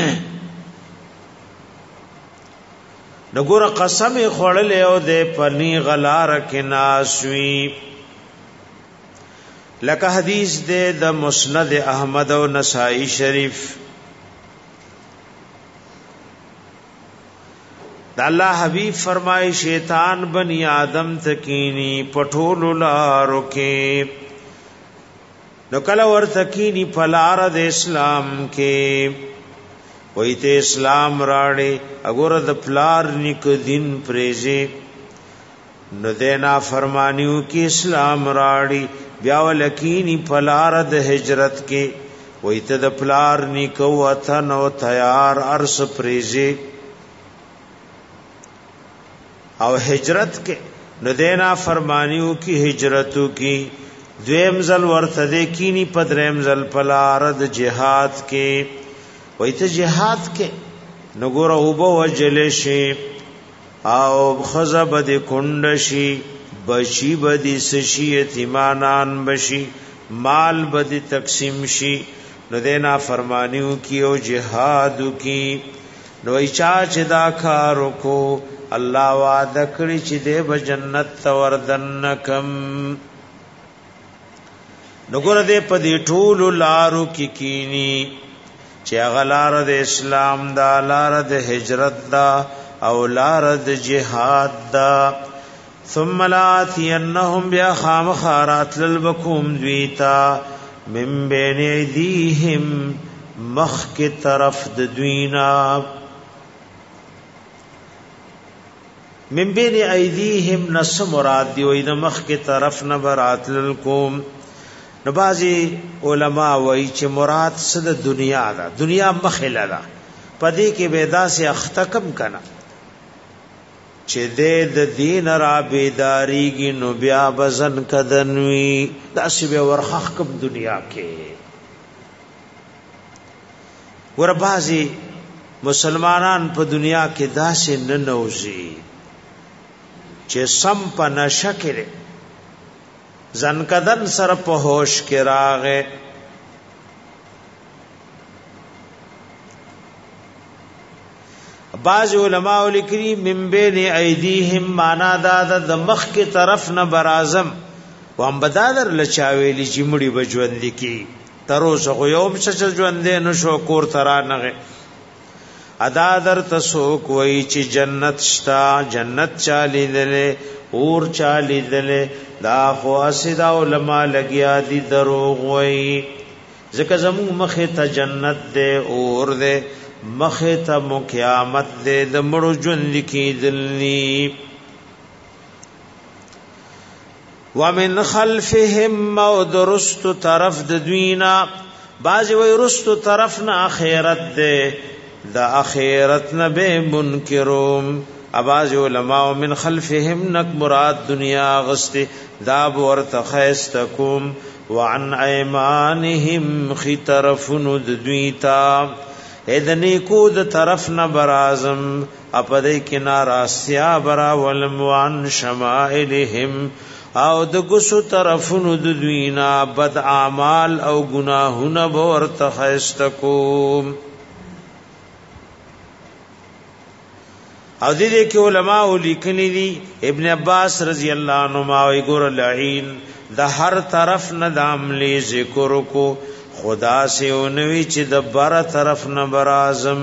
نګور قسم خړل او د پنی غلار کې ناسوي لکه حدیث دے د مسند احمد او نسائی شریف د الله حبیب فرمائے شیطان بنی آدم تکینی پټول لارو کې نو کله ور تکینی پلار د اسلام کې وای ته اسلام راړې وګوره د پلار نیک دین پریزه نو دینا فرمانیو کې اسلام راړي بیا ولکینی پلار د هجرت کې وای ته د پلار نیکو وطن او تیار ارس پریزه او هجرت کې نو دینا فرمانیو کې هجرتو کې دویم ځل ورته د کینی پدریم ځل پلار د جهاد کې وای ته جهاد کې نګور او بو وجل شي او خزب د کند شي بشی بدی سشی یتیمانان بشی مال بدی تقسیم شي نو دینا فرمانیو کی او جهادو کی نو ایچا چې دا کارو کو الله وعده کړی چې دې به جنت توردنکم نو ګور دې په دې ټول لارو کې کینی چې غلار د اسلام دا لار د هجرت دا او لار د جهاد دا ثم لاتینهم بیا خامخارات للبکوم دویتا من بین ایدیهم مخ کی طرف د دوینا من بین ایدیهم نس مراد دی وې د مخ کی طرف نه برات للکوم نو بازی علماء وای چې مراد څه د دنیا ده دنیا مخله ده پدې کې ودا سے اختکم کنا چې د دین را بیداریږي نو بیا بزن کدنوي داسې به ورخخ کم دنیا کې ور بازی مسلمانان په دنیا کې داسې نه نوځي چې سم په نشکره زنکدن سر په هوش کې راغې بعض علماء لیکلي من بین ایدیهم معنا دا د مخ کې طرف نه برازم وام بدادر لچاویلی چې مړي بجوند کی تروسه خو یوم شچ ژوند نه شو کور ترانغه ادا در تسوک وای چې جنت شتا جنت چالی دله اور چالی دله دا خو اسدا علماء لګیا دي دروغ وای ځکه زمو مخه ته جنت ده اور ده مخه ته قیامت ده د مړو ژوند کی دلنی ومن خلفهم او درست طرف د دوینا باز وای رست طرف نه اخرت ده د اخرت نه به منکروم اباز علماء من خلفهم نک مراد دنیا غست دا ورته خستکم وعن ايمانهم خي طرفن دویتا اذنی کو د طرف نه برازم اپدې کنارا سیا برا ولم وعن شمائلهم او د ګسو طرفونو د دوینا بد اعمال او گناهونه ورته خستکم او دې کې علماء لیکلي دي ابن عباس رضی الله عنهما وی ګور لعین د هر طرف نه د عملي ذکر کو خدا سے اونوي چې د بر طرف نه برازم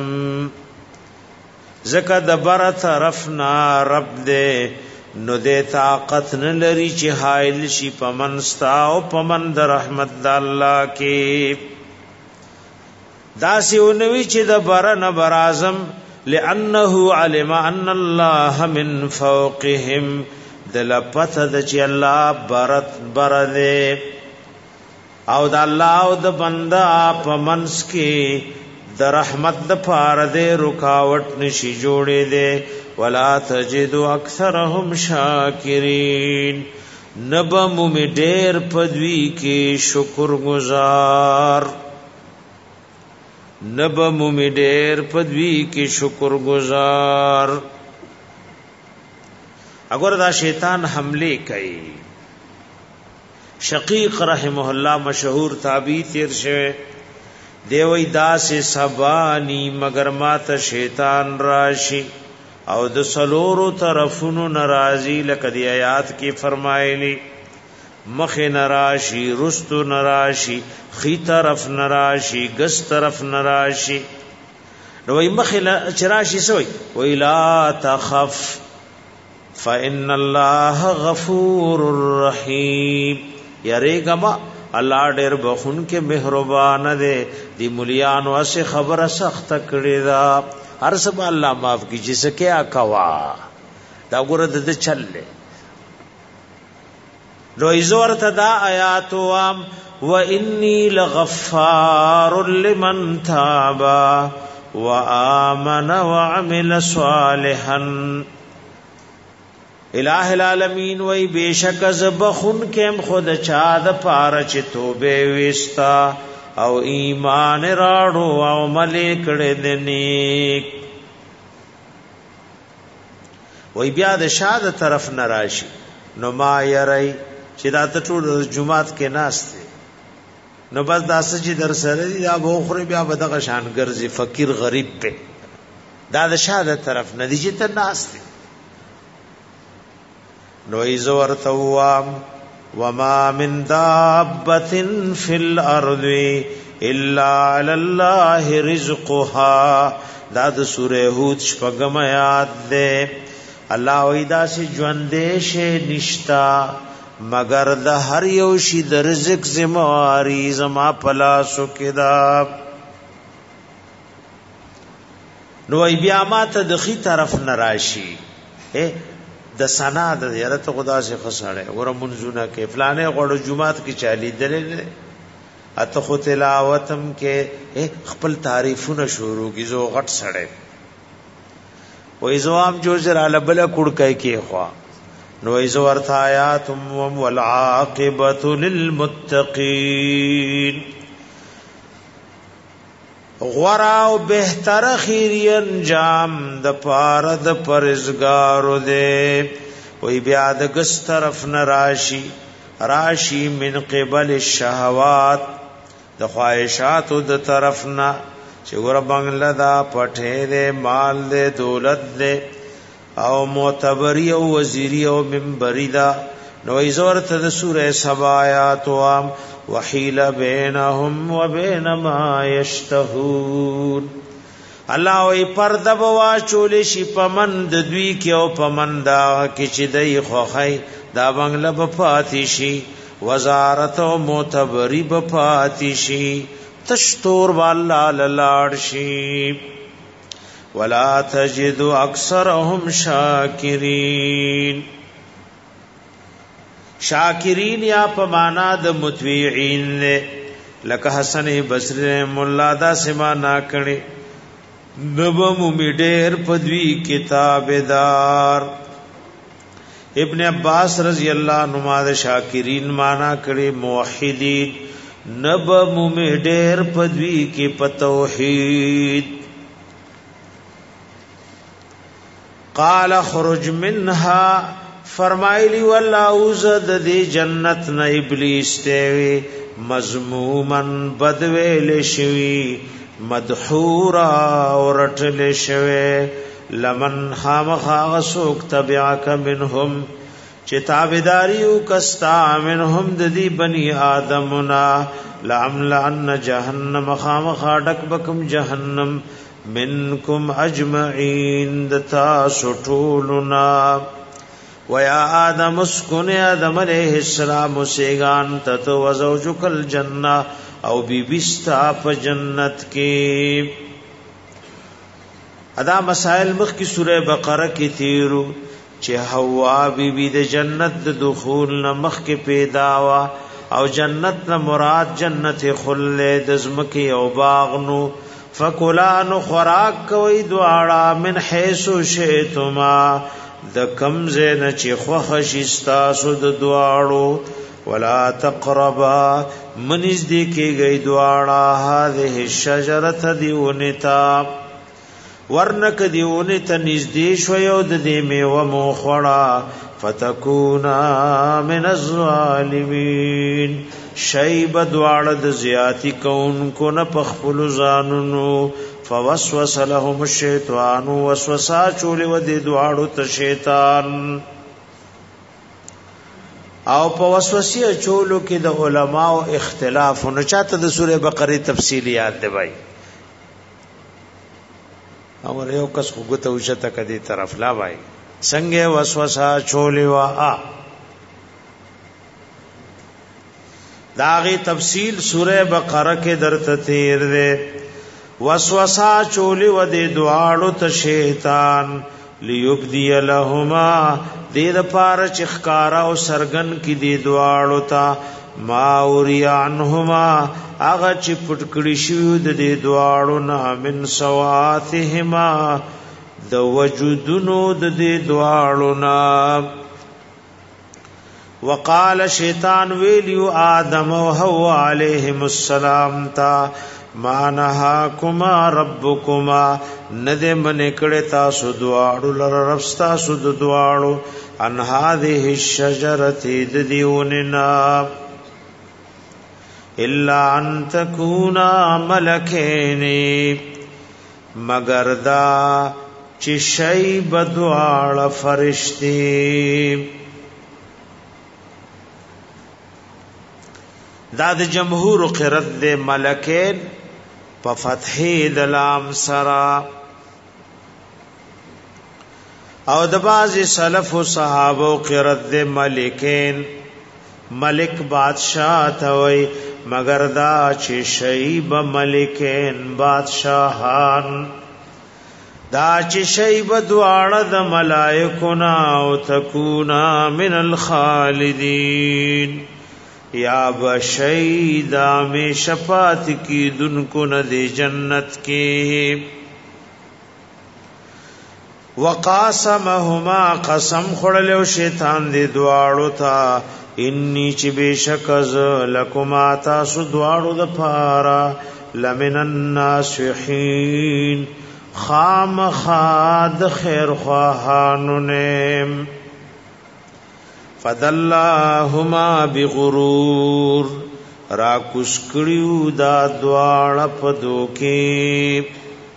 زکه د بر طرف نه رب دې نو دې طاقت نه لري چې حائل شي پمنستا او پمن د رحمت د الله کې داسې اونوي چې د بر نه برازم لانه علم ان الله من فوقهم دلپت د چې الله برده او د الله او د بندا په منس کې د رحمت د پاره دې رکاوټ نشي جوړې دې ولا تجد اکثرهم شاکرین نبم می ډېر پدوی کې شکر گزار نبم می ډېر پدوی کې شکر گزار اگر دا شیطان حمله کوي شقیق رحمه الله مشهور تابعی تیر شوه دیوی دا سے سبانی مگر مات شیطان راشی او د سلورو طرفونو ناراضی لکه دی آیات کې فرمایلی مخ نراشی رستو نراشی خی طرف نراشی گس طرف نراشی نو مخ چراشی سوی وی لا تخف فإن الله غفور رحیم یریګما الله ډېر بخون کې مهربان دی دی مليانو اسه خبره سخت کړی دا هر سب الله معاف کی جس کیا کوا دا ګور د چلله لو ایزور تدا آیات وام و انی لغفار لمن تاب و آمن وعمل صالحا الہ العالمین وی بیشک زبخون کم خود چا د پاره چې توبه وستا او ایمان راړو او عمل کړه د نیک وی بیا د شاده طرف نراشی نو ما یری چې دا ته ټول جمعات کې ناشته نو بس داسه چې در سره دی دا بوخره بیا بدغه شان ګرځي فقیر غریب په دا د شاده طرف نه دی چې ته ناشته نو ایزور توام وما من دابة في الارض الا على الله رزقها دا د سوره هود شپږم آیات ده الله وېدا سي ژوندې شي نشتا مگر د هر یو شي د رزق ذمہواری زما پلاسو کدا. نو بیا ماته د خي طرف نراشي د سنا د یرت خدا سے خسړې ور منځونه کې فلانه غړو جمعات کې چالي درې اته خو تلاوتم کې خپل تعریفونه شروع کی زو غټ سړې وې زوام جو زر علبل کړ کې خوا نو ایزو ورث آیات والعاقبۃ للمتقین غورا او بهتر خیری انجام د پاره د پرزګارو دے وی بیا د ګس طرف نراشی راشی من قبل الشهوات د خواہشات د طرف نه چې ور بنگلا دا پټه دے مال دے دولت دے او معتبری او وزیری او منبری دا نو ایزور ته د سوره سبا آیات وام وحیل بینهم وبین ما یشتهون. الله وی پرده بوا چول شي پمند دوی کې او پمندا کې چې دای خوخی دا بنگله بپاتی شي وزارت او معتبری بپاتی شي تشتور والله لاړ شي ولا تجد اکثرهم شاکرین. شاکرین یا پمانا د مطیعین نے لکه حسن بصری مولا دا سمانا کړي نبم میډر پدوی کتابدار. ابن عباس رضی اللہ عنہ د شاکرین مانا کړي موحدین نبم میډر پدوی کې پتوحید. قال خرج منها فرمایلی والله اوزد دی جنت نه ابلیس ته مذمومن بدویل شوی مدحورا ورټل شوی لمن خامخا سوک تبعک منهم چې تابعداریو کستا منهم د دی بنی آدمنا لعملن جهنم خامخا ډک بکم جهنم منکم اجمعین دتا سټولنا. ویا آدم اسکن آدم علیہ السلام سیگان تتو وزوجک الجنہ او بی بستا پا جنت کی. ادا مسائل مخ کی سورہ بقرہ کی تیرو چه حوا بی بی د جنت د دخول نمخ کی پیداوا او جنت نا مراد جنت خلد ازمکی او باغنو فکلانو خوراک کوئی دوارا من حیثو شیطما د کمزه نه چې خوښ شستا سود دواړو ولا تقربا منځ دې کې گئی دواړه هذه الشجره دیونتا ورنک دیونتا نږدې شو یو د دې میوه مو خړه فتكونا من الظالمین شیب دواړه د زیاتی کون کو نه پخپل ځانونو. فوسوس لهم الشیطان وسوسا چول و دې دواړو ته شیطان او په وسوسه چولو کې د علماو اختلاف نو چاته د سوره بقره تفصیل یاد دی بھائی اور یو کس وګته وشته کدي طرف لا بھائی څنګه وسوسه چولې وا داغي تفصیل سوره بقره کې درته تیر دی. وسوسا چولی و دی دعاړو ته شیطان لیبدی لهما دې د پاره چخکارا او سرغن کی دی دعاړو ته ما اوری عنهما هغه چې پټکړی شو د دې دعاړو نه من سواتهما د وجودونو د دې دعاړو نه. وقال شیطان ویلیو آدم و حوا علیہم السلام تا ما نهاکما ربکما ندے من کړه تاسو دواړو لره ربستا سود دواړو ان هذه الشجره دیوننا الا ان تکونا ملکین مگر دا چې شی بدواړه فرشتي. دا د جمهور قرت د ملکین په فتح د لام سرا او د بعض سلف و صحابه قرت د ملکین ملک بادشاہ توي مگر دا چې شیب ملکین بادشاہان دا چې شیب دواړه د ملائکونا او تکونا من الخالدین یا بشیدا میں شفاعت کی دن کو نہ دے جنت کے وقاسمهما قسم خړلو شیطان دې دواړو تا انی چې بشک از لکما تاسو دواړو د پارا لمن الناصحین خام خاد خیر خواهانو نیم فدلهما بغرور را کوسکړیو دا دواړه په دوکې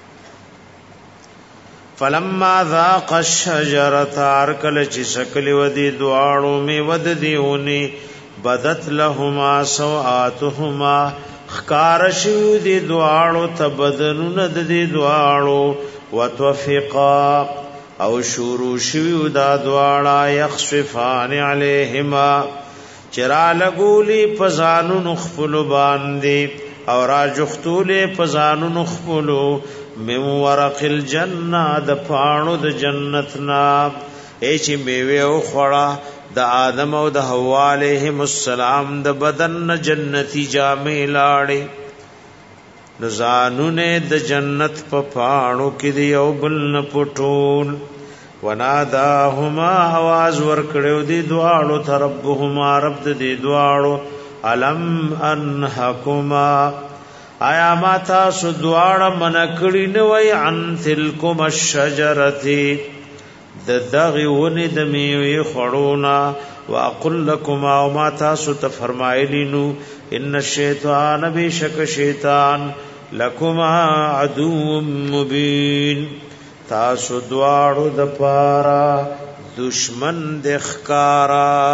فلما ذاق الشجرة ارکل چې شکل ودی دواړو می ود دیونی بدت لهما سوآتهما خکار شیو دی دواړو تبدنون د دی دواړو وتوفقا او شروع شیو دا دواړه یخصفان علیهما چرا لګولی پزانو نخفل باندې او راجختول پزانو نخفلو من ورق الجنه د پانو د جنتنا ایچ میوه او خړه د آدم او د حوا علیهم السلام د بدن جنتی جامې لاړې نزانونه د جنت په پانو کې دی او بل نه پټول وناداهما आवाज ورکړو دی دواړو تربهما رب دی دواړو الم انحکما آیا ما تاسو دواړه منکړی نه وای عن تلکم الشجرتی د دغه ونی د میوه خړونا واقل لكما وما تاسو ته فرمایلی نو ان الشیطان بشک شیطان لكما عدو مبین تاسو دواړو د پارا دشمن د ښکارا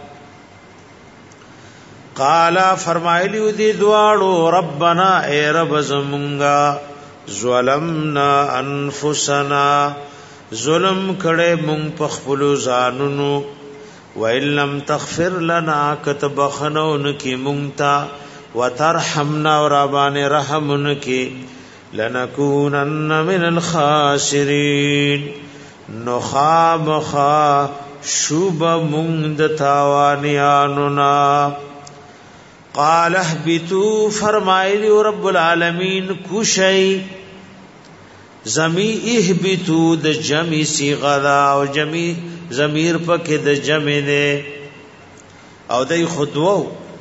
قالا فرمایلیو دی دواړو ربنا اے رب زمونږه ظلمنا انفسنا ظلم کړه مونږ په خپل ځانونو وَإِن لَّمْ تَغْفِرْ لَنَا كَتَبَخَنَوْنَ کی مونږ وترحمنا ورابان رحمن کی لنکونن من الخاسرین نخامخا شوب مونږ تاوانیانونا قال اهبطوا فرمایلی رب العالمین کوشی زمی اهبطوا د جمع صیغه دا او جمع ضمیر پکې د جمع نه او دای خطوه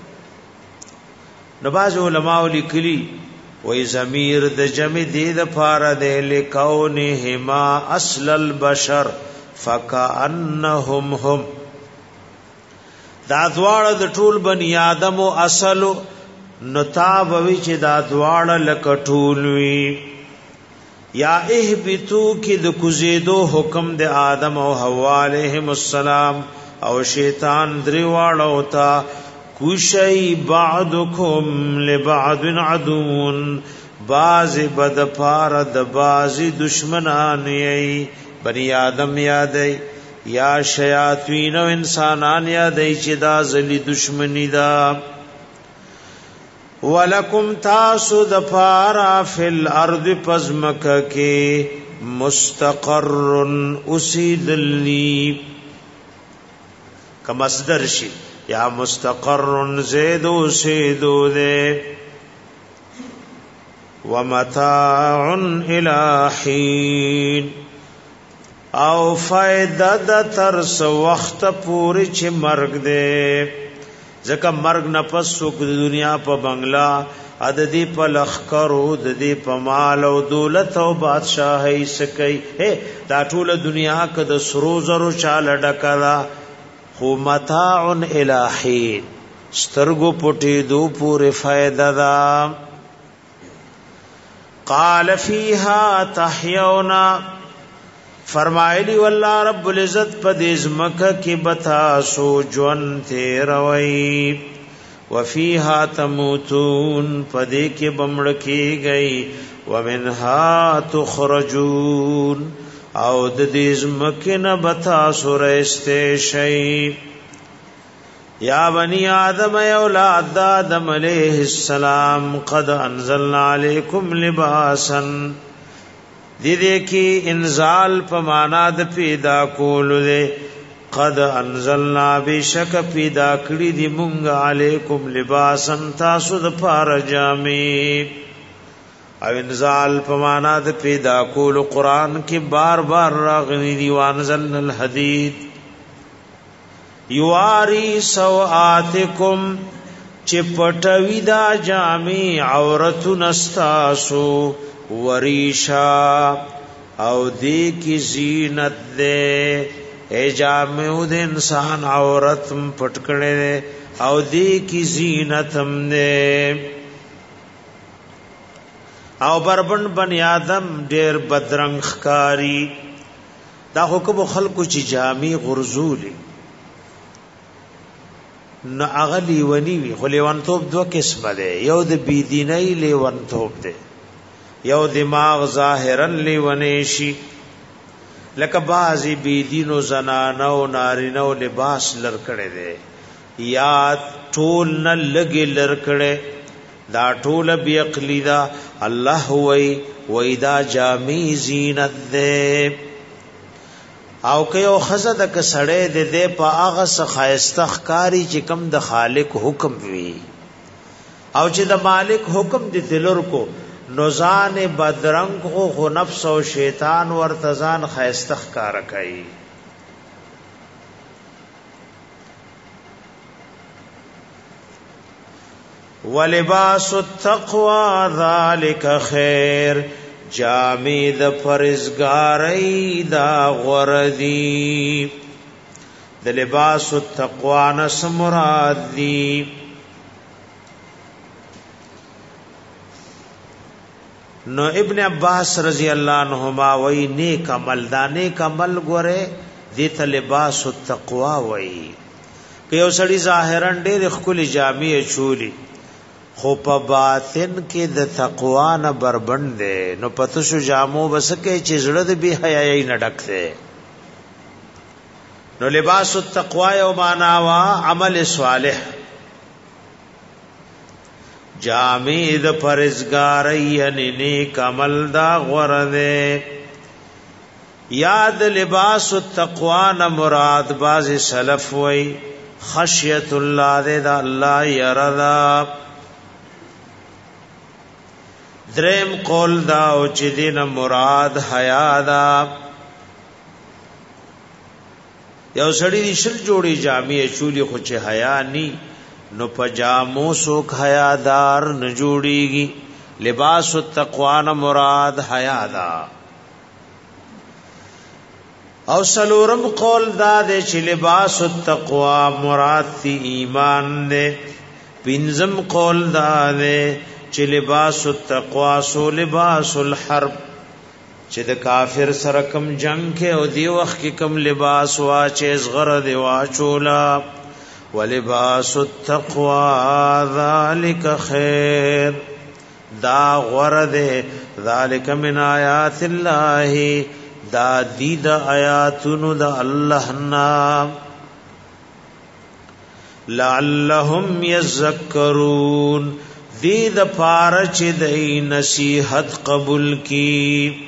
نو باز علماء لیکلی وای ضمیر د جمع دی د فار د لکونهما اصل البشر فکانهم هم دا دواړه د ټول بنی آدم او اصل نتاب وی چې دا دواړه لکټول وی یا اهبتو کی د کوزیدو حکم د آدم او حوا علیهم السلام او شیطان دریواړه ہوتا کوشی بعضکم لبعض عدون باز بد پار د بازی دشمنان ای بنی آدم یادای یا شیاطین او انسانان یادای چې دا ذلی دشمنی دا ولکم تاسو د پارا فل ارض پزمک کې مستقر اسیدلی کمصدر شي یا مستقر زید اسیدو دے ومتاع الى حین او فائدہ د ترس وخت پوری چې مرګ دے ځکه مرګ نه پس څوک د دنیا په بنگلا عددی په لخرو د دې په مال او دولت او بادشاہي سکی دا ټول دنیا که د سرو زرو چاله ډکلا خو متاع الہی سترګو پټي دو پورې فائدہ دا قال فیها تحیونا فرمایلی والله رب العزت په دې زمکه کې بتا سو جون ته روي وفيها تموتون پدې کې بمړ کې گئی ومنها تخرجون او د دې زمکنه بتا سورسته شي یا بنی آدم ای اولاد آدم علیہ السلام قد انزلنا علیکم لباسا دیدے کی انزال پا مانا د پیدا کولو دے قد انزلنا بشک پیدا کری دی مونگ علیکم لباسا تاسو د پار جامی او انزال پا مانا د پیدا کولو قرآن کی بار بار راغنی دی وانزلنا الحدید یواری سوآتکم چپٹوی دا جامی عورتو نستاسو وریشا او دی کی زینت دے اے جامعو دے انسان عورتم پٹکڑے دے او دی کی زینتم دے او بربند بنی آدم دیر بدرنگ خکاری دا حکم خلقو چی جامی غرزولی نو اغلی ونی وی خو لیونتوب دو قسم ده یو د بیدینی لیونتوب ده یو دماغ ظاهرا لیونیشی لکه بعضی بیدینو زنانو نارینو لباس لرکڑه ده یا ټول نه لګي لرکڑه دا ټول بی عقلی دا الله وی دا جامی زینت ده او که یو خزه د کسړې د دې په هغه څخایستخکاری چې کم د خالق حکم وی او چې د مالک حکم د دلر کو نوزان بدرنګ خو نفس او شیطان ورتزان خایستخکار کوي ولباس التقوى ذلك خیر جامی د فرزگاری دا غردی د لباس التقوی نس مراد دی نو ابن عباس رضی اللہ عنہما وی نیک عمل دا نیک عمل گوره دیتا لباس التقوی وی که یو سړی ظاهرا ډېر ښکلي جامې چولی خو په باطن کې د تقوا نه بربند دی نو پته شو جامو بسکه چې زړه د بی حیاي نه ډک دی نو لباس التقوا یو معنا وا عمل صالح جامې د پرهیزګاری یعنی نیک عمل دا غرضه یاد لباس التقوا نه مراد باز سلف وای خشیت الله د الله یردا دریم قول دا او چې دین مراد حیا دا یو سړی دی شل جوړی جامې چولی خو چې حیا نی نو پجامو سوک حیادار نه جوړیږي لباس التقوا نه مراد حیا دا او سلورم قول دا دے چې لباس التقوا مراد تی ایمان دے پنځم قول دا دے چې لباس التقوا سو لباس الحرب چې د کافر سره کم جنگ کې او دی وخت کې کم لباس وا چې زغره دی وا چولا ولباس التقوا ذالک خیر دا غرده ذالک من آیات الله دا دید آیاتونو دا اللہ نام لعلهم یذکرون دید پارچ دی نصیحت قبول کی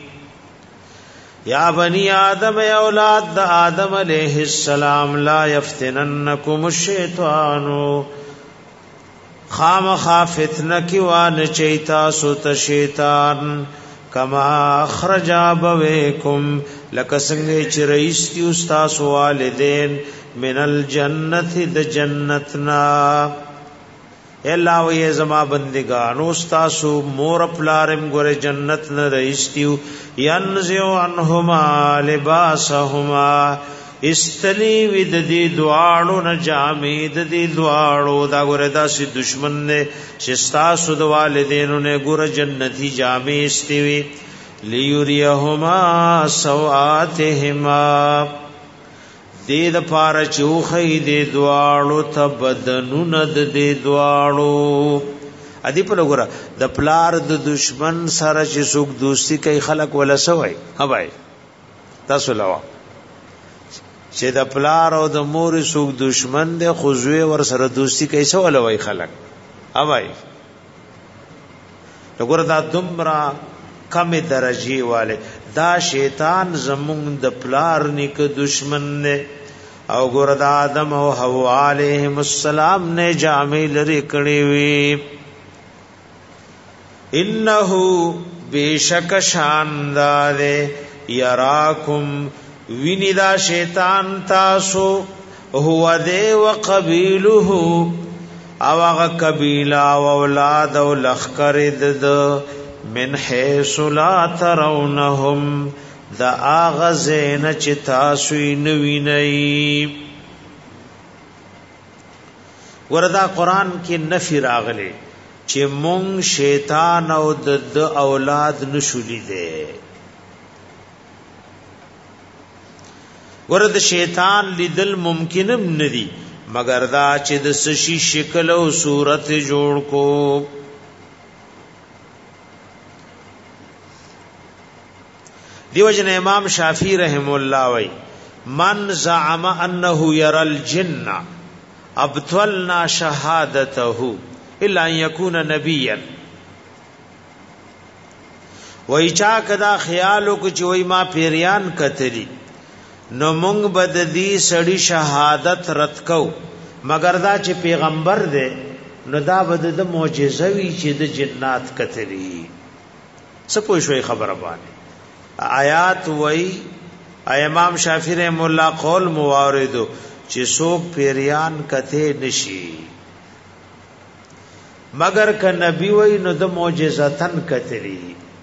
یا بنی آدم اے اولاد دا آدم علیہ السلام لا یفتننکم الشیطانو خام خافتن کی وان چیتا سوت شیطان کما اخرج ابویکم لکسنگے چرئیستی استاس والدین من الجنت د جنتنا اللہ وی زما بندگانو استاسو مور پلارم گورے جنت نہ رئیستیو ینزیو عنہما لباسہما استلی ود دی دواړو نه جامې د دی دواړو دا ګره داسې دشمن نه شستا سود والدینو نه ګره جنتی جامې استوي لیوریهما سوآتهما دې د پار چوخې دې دواړو ته بدنونه د دې دواړو ادي په لګره د پلار د دشمن سره چې څوک دوستی کوي خلق ولا سوای هبای تاسو لوا چې د پلار او د مور سوق دشمن دی خوځوي ور سره دوستی کوي سو ولوي خلک اوای وګوره دا دمرا کم درجه والے دا شیطان زمون د پلار نیک دشمن نه او ګوره د آدم او حوا علیهم السلام نه جامې لري کړی وی انه بیشک شاندار یراکم ویني دا شیطان تاسو هو دې وقبیله او هغه قبیله او اولاد او لخر د من حيث لا ترونهم دا اغزین چې تاسو یې نوینئ وردا قران کې نفی راغلی چې مونږ شیطان او د اولاد نشولې ده ورته شیطان لیدل ممکنم ندی مگر دا چې د سشي شکل او صورت جوړ کو دیو جن امام شافعی رحم الله وی من زعم انه يرى الجن ابطلنا شهادته الا ان يكون نبيا وای چا کدا خیالو کو چې وای ما پیریان کتلی نو مونږ بد دی سړی شهادت رد کو مگر دا چې پیغمبر دی نو دا بد د معجزه وی چې د جنات کتلی سپوږ شوي خبره باندې آیات وای امام شافعی رحم الله قول مواردو چې څوک پیریان کته نشي مگر ک نبی وای نو د معجزاتن کتلی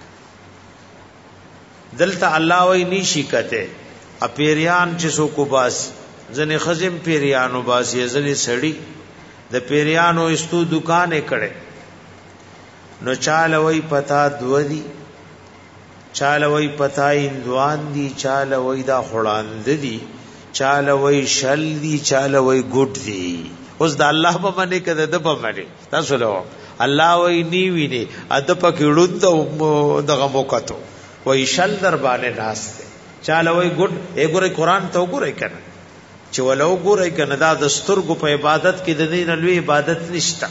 دلته الله وای نشي کته اپیریان چې سو کو باس ځنې خزم پیریانو باس یې ځنې سړی د پیریانو استو دکانې کړي نو چاله وای پتا دودی چاله وای پتا اندوان دی چاله وای دا خړاند دی چاله وای شل دی چاله وای ګډ دی اوس د الله په باندې کده د په باندې تاسو له الله وای نی ویني اد په کېړو دغه موکاتو وای شل در باندې ناس چاله وای ګډ وګورئ قران ته وګورئ کنه چې ولو وګورئ کنه دا د سترګو په عبادت کې د دین لوی عبادت نشتا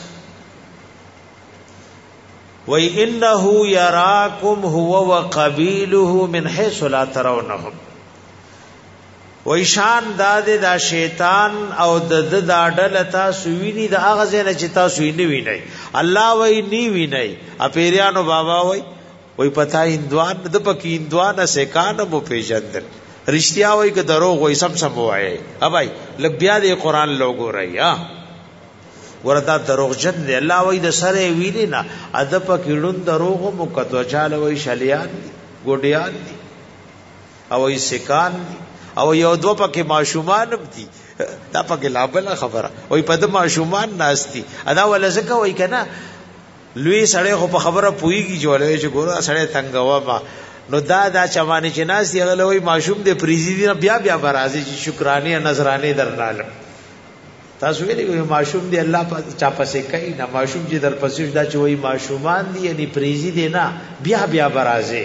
وای انه یراکم هو وقبیله من حيث لا ترونهم وای شان دا شیطان او د داډل تاسو ویني د هغه ځای چې تاسو یې نه وینئ الله وای نی وینئ اپیریانو بابا وای پتا اندوان د پکې اندوان سکان مو پیژندل رښتیا وای که دروغ وای سم وای ابای لګ بیا د قران لوګو رہیا ورته دروغجن دی الله وای د سره ویلی نه ادب پکې ډون دروغ مو کتو چاله وای شلیان ګوډیان دي او وای سکان دي او یو دو پکې ماشومان دي دا پکې لابل خبره وای په د ماشومان ناشتي ادا ولا زکه وای کنه لوی سړی خو په خبره پويږي جوړوي چې ګوره سړی تنگوا ما نو دا چمانه چې ناس دی غلوي ماشوم دې پریزیدي بیا برازي چې شکرانه نظرانه درناله تاسو ویلي ماشوم دی الله چا پسې کوي نه ماشوم چې در پسې دا چې وای ماشومان دي یعنی پریزیدي نه بیا برازي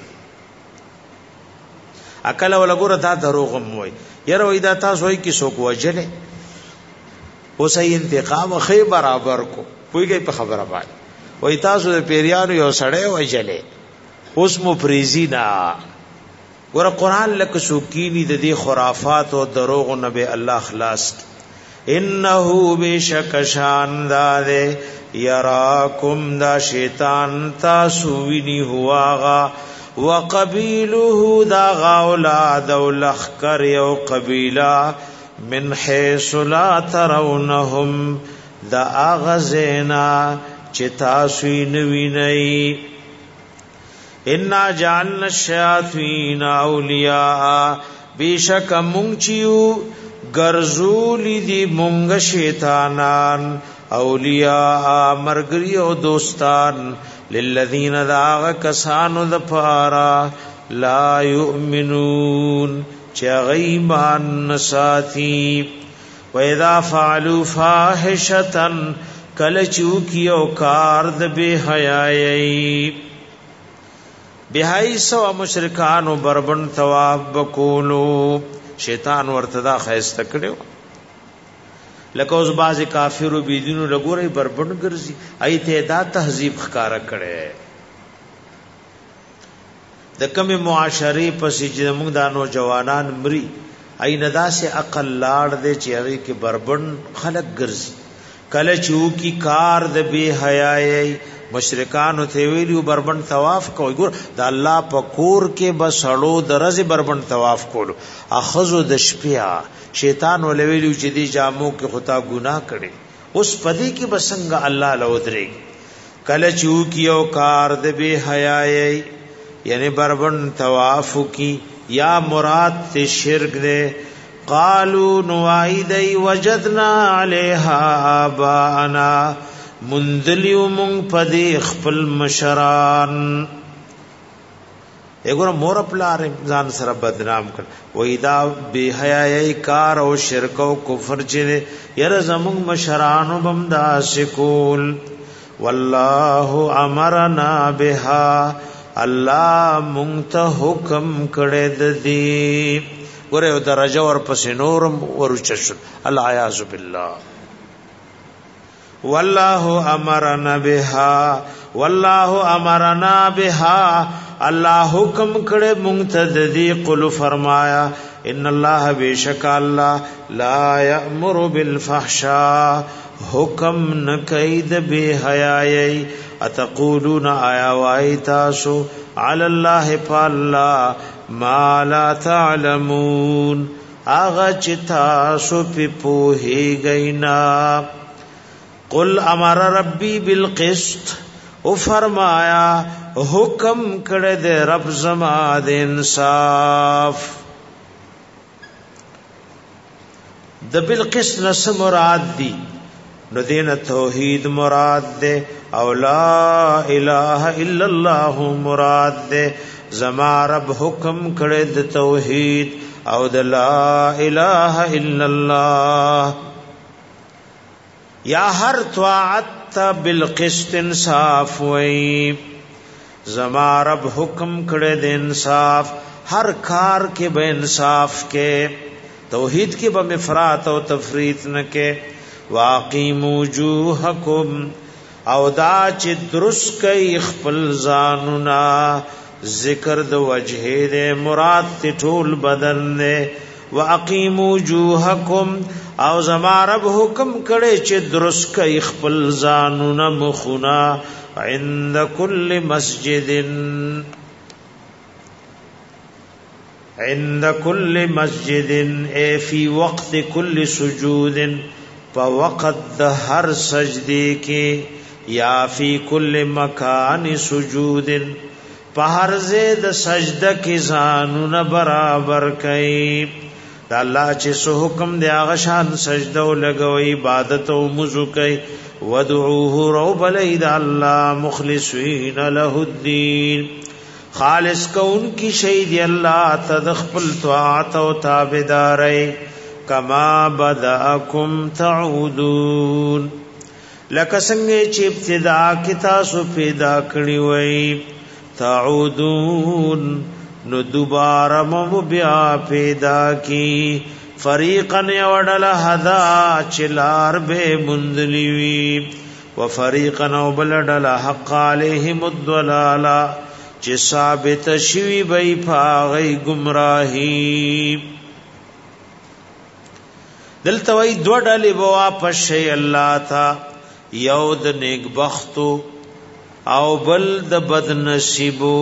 عقل ولا ګوره دا دروغم وای یره وای دا تاسو وای کې څوک وجنه اوسې انتقام خې برابر کو پويږي په خبره باندې وای تاسو د پیریانو یو سړی وجلې اوس مو پریزینا ګوره قران لک سوکینی د دې خرافات او دروغ نبی الله خلاص انه بشک شاندار یراکم دا شیطان تاسو ویني هواغا وقبیله دا اولاد او لخر یو قبیله من حيث لا ترونهم دا اغزینا چې تاسو نوینئ ان جعلنا الشیاطین اولیاء بیشک مونږیو ګرځول دي مونږ شیطانان اولیاء مرګری او دوستان للذین ذاغ کسانو ذفارا لا یؤمنون چې غیبان نساتی و اذا فعلوا فاحشة کل چوکیو کار د بے حیائی بهای سو مشرکان بربند طواف بکولو شیطان ورتدا خیسته کړو لکه اوس باز کافرو بيدینو لګوري بربند ګرځي ایته دا تهذیب ښکارا کړي د کمی معاشري پسې چې موږ د نوجوانان مري ایندا سے عقل لاړ دې چې هغه کې بربند خلق ګرځي کله چې کی کار د بے حیاي مشرکان ته ویلو بربند طواف کوي ګور د الله په کور کې بسړو درځي بربند طواف کولو اخذو د شپیا شیطان ولې ویلو چې دې جامو کې خطا ګناه کړي اوس پدې کې بسنګ الله لودري کله چې کیو کار د بے حیاي یعنی بربند طواف کی یا مراد تے شرک دے قالو نوائدی وجدنا علیہا آباءنا مندلیو منگ پدی خپل مشران ایگونا مور اپلا رمضان سر بدنام کر ویدا بے حیائی کار او شرک او کفر چلے یرزمونگ مشرانو بمدا سکول واللہ امرنا بها الله مونږ ته حکم کړی د دې ګوره یو درجه ور پسې نورم ورچشل العیاذ بالله والله امرنا بها الله حکم کړی مونږ ته د دې قل فرمایا ان الله بیشک الله لا یأمر بالفحشاء حکم نکید بے حیائی اتقولون آیا وائی تاسو علی اللہ فاللہ ما لا تعلمون آغا چی تاسو پی پوہی گئینا قل امر ربی بالقسط او فرمایا حکم کرد رب زماد انصاف د بالقسط نس مراد دی نو دین توحید مراد دے او لا الہ الا اللہ مراد دے زما رب حکم کړه د توحید او د لا الہ الا اللہ یا ہر طاعت بالقسط انصاف وئی زما رب حکم کړه د انصاف ہر کار کې به انصاف کې توحید کې به افراط او تفریط نه کې واقیموا وجوهکم او دا چې درست کوي خپل ځانونا ذکر د وجه دې مراد ته ټول بدن نه واقیموا وجوهکم او زما رب حکم کړي چې درست کوي خپل ځانونا مخنا عند کل مسجد ای فی وقت کل سجود پا وقت د ہر سجدے کے یا فی کل مکان سجود پا ہر زید سجدہ کی زانون برابر کئی دا اللہ چی سو حکم دے آغشان سجدہ لگوئی عبادت و مزو کئی ودعوه رو بلی دا اللہ مخلصین له الدین خالص کو ان کی شہید اللہ تدخپل طاعت و تابدارئی کما بدأکم تعودون لکه څنګه چې ابتدا کې تاسو پیدا کړی وای تعودون نو دوباره مو بیا پیدا کی فریقا یوډل هدا چلار به مندلی وی وفریقا وبلدل حق علیهم الضلالا چې ثابت شوی بی پاغی گمراهی دلته وای دو ډلې به واپس شي الله تا یو د نیک بختو او بل د بد نصیبو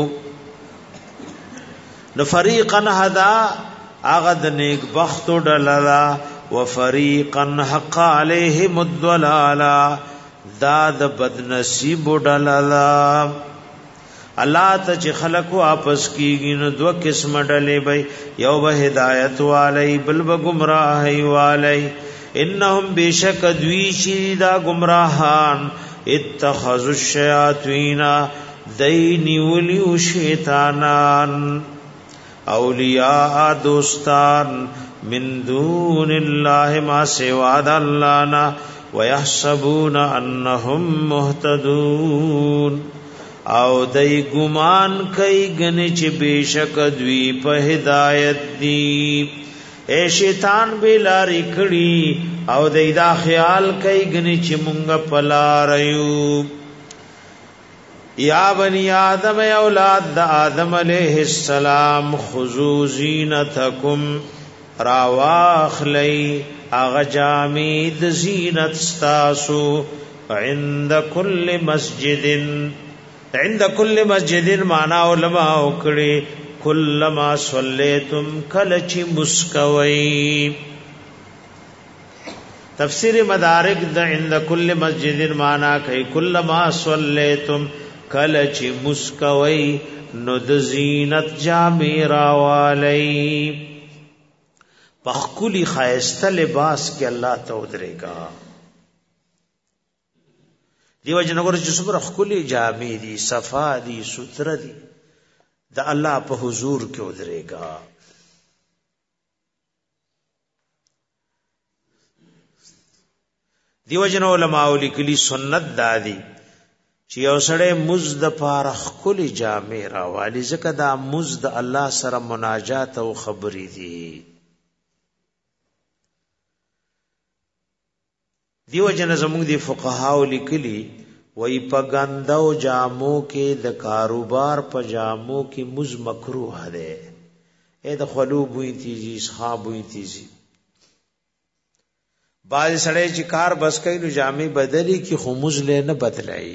نو فریقا هدا هغه د نیک بختو ډله و فریقا حق علیهم الضلالا دا د بد نصیبو ډله الله ته چې خلق واپس کیږي نو دو قسم ډلې به یو به هدایت والی بل به گمراهی والی انهم بشک دوی شیدا گمراهان اتخذوا الشیاطین دینی ولیو شیطانان اولیاء دوستان من دون الله ما سوا د الله نا ويحسبون انهم مهتدون او دای ګمان کوي غني چې بشک دوی په هدایت دی اے شیطان به لارې کړي او دای دا خیال کوي غني چې مونږ په لار یو یا بنی آدم اولاد د آدم علیہ السلام خذو زینتکم راواخلی اغا جامید زینت ستاسو عند کل مسجد مانا علماء اکڑی کلما صلیتم کلچ مسکوئی تفسیر مدارک دا عند کل مسجد مانا کئی کلما صلیتم کلچ مسکوئی ند زینت جامی راوالی پخکلی خائستہ لباس کے اللہ تودرے گا دیو جنگر جسمر خکلی جامی دی صفا دی ستر دی دا اللہ پا حضور کے ادرے گا دیو جن علماء لکلی سنت دادی چی او سڑے مزد پارخ کلی جامی راوالی زکر دا مزد اللہ سر مناجات و خبری دی دیو جن زمونږ دی فقهاو لیکلی وی پګندو جامو کې د کاروبار په جامو کې مز مکروه ده اې د خلوب وی تیزی اصحاب وی تیزی باز سړی چې کار بس کوي نو جامې بدلی کې خموز له نه بدلای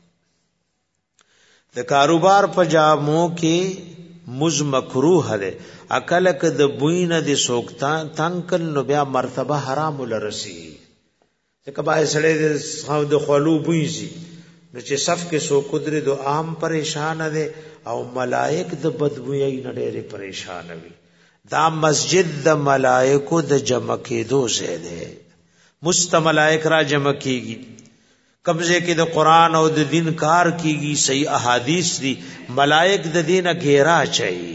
د کاروبار په جامو کې مز مکروه ده عقل ک د بوینه د سوکتان تنکل نو بیا مرتبه حرام لرسي کبای سړی د خاو د خلو بوئزي نو چې صف کې سو قدرت دو عام پریشان دي او ملائک د بدبوئی نه ډېر پریشان وي دا مسجد د ملائکو د جمع کېدو ځای دی مست ملائک را جمع کیږي قبضه کې د قران او د دین کار کیږي صحیح احادیث دي ملائک د دینه گھیرا چي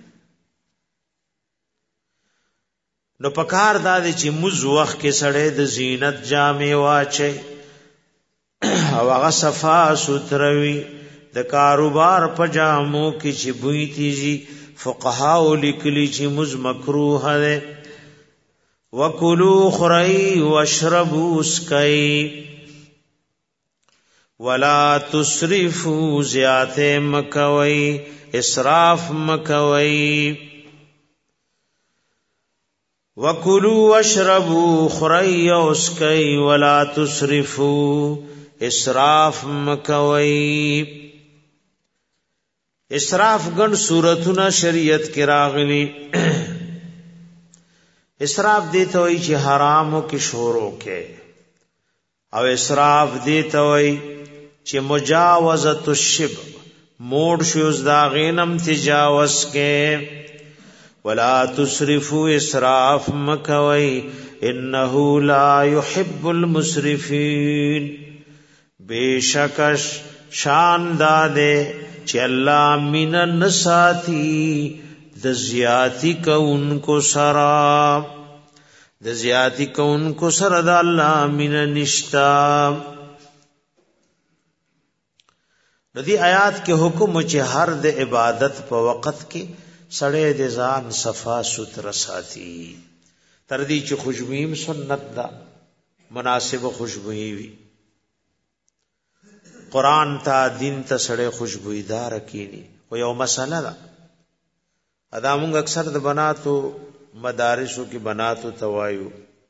نو پکار دادی چې مز وخت کې سړی د زینت جامې واچي او هغه صفا ستروي د کاروبار په جامو کې چې بوئی تیزي فقهاو لیکلي چې مز مکروه ده وکلوا خری واشربوا اسکئی ولا تسرفوا زیات مکوي اسراف مکوي وَكُلُوا وَاشْرَبُوا خُرَيَّ اسْكَيْ وَلَا تُسْرِفُوا اسراف مکوئی اسراف گن صورتنا شریعت کی راغلی اسراف دیتا ہوئی چی حرامو کی شورو کے او اسراف دیتا ہوئی چی مجاوزت الشب موڑ شوز داغینم تجاوز کے ولا تسرفوا اسراف مکوئی انه لا يحب المسرفين بیشکش شان دادے چی اللہ من نساتی د زیاتی کونکو سرا د زیاتی کونکو سرا دا اللہ من نشتا ندی آیات کے حکم چی ہر د عبادت پا وقت کی سڑے دے ځان صفا ستر ساتي تر دې چې خوشبویم سنت دا مناسب خوشبوئی وي قران تا دین ته سړی خوشبوئیدار کینی او یو مسله ده ادا موږ اکثر د بناتو مدارسو کې بناتو توایو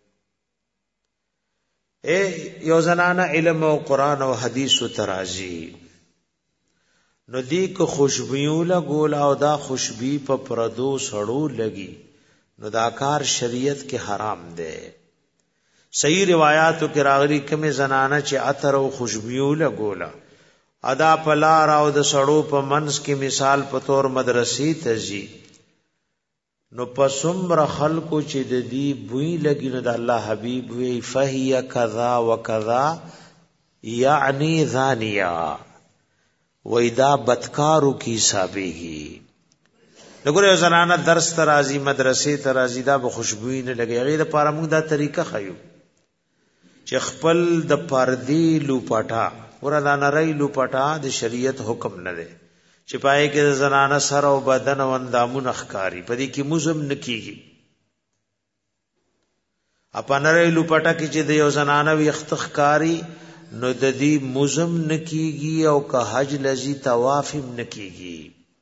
یو زنانه علم او قران او حدیث ترازی نو دی که خوشبیو لگول او دا خوشبی پا پردو سڑو لگی نو دا کار شریعت کے حرام دے صحیح روایاتو کی راغلی کمی زنانا چی عطر او خوشبیو لگولا ادا پلار او دا سڑو پا منس کی مثال پا طور مدرسی تزی نو پسمر خلقو چی دی بوئی لگی نو دا اللہ حبیب وی فہی کذا و کذا یعنی ذانیہ ویدا بدکارو کی حسابیږي لګوره زنانه درس ترازی مدرسې ترازی دا به خوشبوئی نه لګي هغه د پاره موږ دا طریقه خایو چې خپل د پردی لوپټا وردا نری لپټا د شریعت حکم نه دی چې پای کې زنانه سر او بدن او اندامونه ښکاری پدې کې مزم نکېږي اپنره لپټا کې چې د یو زنانه وي ښکاری نو د دې مزم نکېږي او که حج لذي طواف نکېږي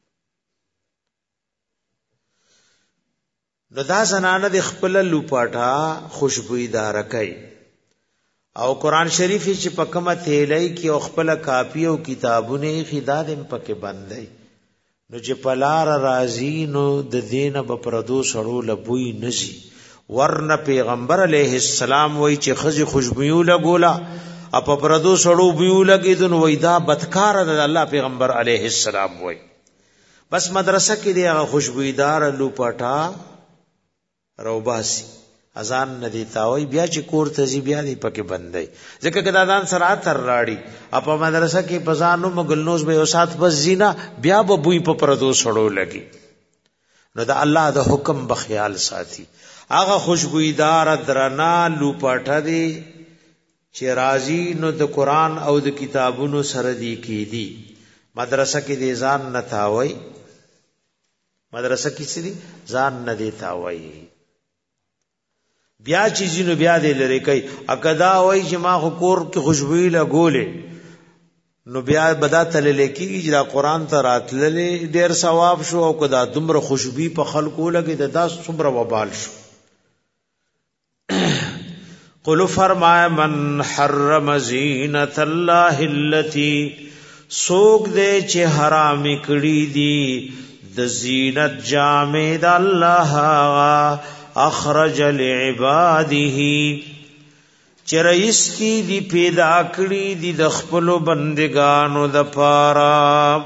نو دا زنانه د خپل لپټا خوشبویدار کوي او قران شریف چې په کومه تیلای کې او خپل کاپی او کتابونه خدادم پکې باندې نو چې پلار راضی نو د دین په پردو سړو لبوی نزي ورنه پیغمبر علیه السلام وای چې خزي خوشبو لګولا اپ پردو سړو بیو لګیدن وای دا بدکار د الله پیغمبر علیه السلام وای بس مدرسه کې دی هغه خوشبویدار لوپټا روباسي اذان ندی تاوي بیا چې کور ته زی بیا دی پکې بندای ځکه کدا ځان سره تر راړي اپا مدرسه کې پزانو مغلنوز به اوسات بس زینا بیا به بوئی په پردو سړو لګي نو دا الله د حکم بخیال ساتي هغه خوشبویدار درنا لوپټه دی چې راضی نو د قران او د کتابونو سره دی کی دی مدرسه کې دی ځان نتاوي مدرسه کې سړي ځان نه دی تاوي بیا چیزینو بیا دې لری کوي اکدا وای چې ما خو کور کې خوشبوئی لګولې نو بیا بدا تل لیکي چې دا قران ته راتللې ډیر ثواب شو او کدا دومره خوشبوئی په خلکو لګي دا څومره وبال شو قل فرمایا من حرم زینت الله التي سوق دې چې حرام کړی دي د زینت جامې د الله اخرج لعباده چرایستی دی پیدا کړی دی د خپل بندگانو د پاره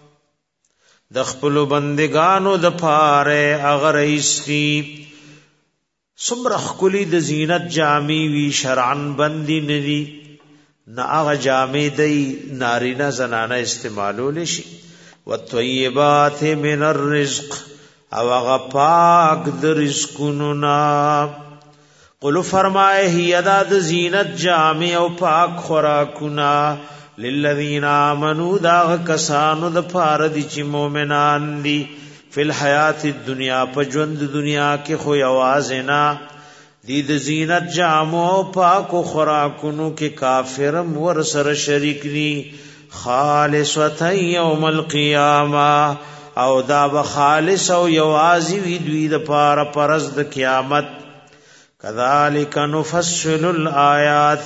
اگر ایستی سمره خلی د زینت جامی وی شرعن بندی ندی نا هغه جامې دی نارینه زنانه استعمالول شي والطیبات من الرزق او هغه پاک د رزقونو نا قل فرمائے ہی ادا د زینت جامع او پاک خوراکنا للذین آمنوا دا کسانو د پاره دي چې مؤمنان دي فل حیات الدنیا په ژوند دنیا کې خو आवाज نه دي د زینت جامع او پاک خوراکونو کې کافر ور سره شریک دي خالصه یوم القیامه او دا بخالص او یوازی وی دوی د پاره پرز د قیامت کذالک نفصل الآیات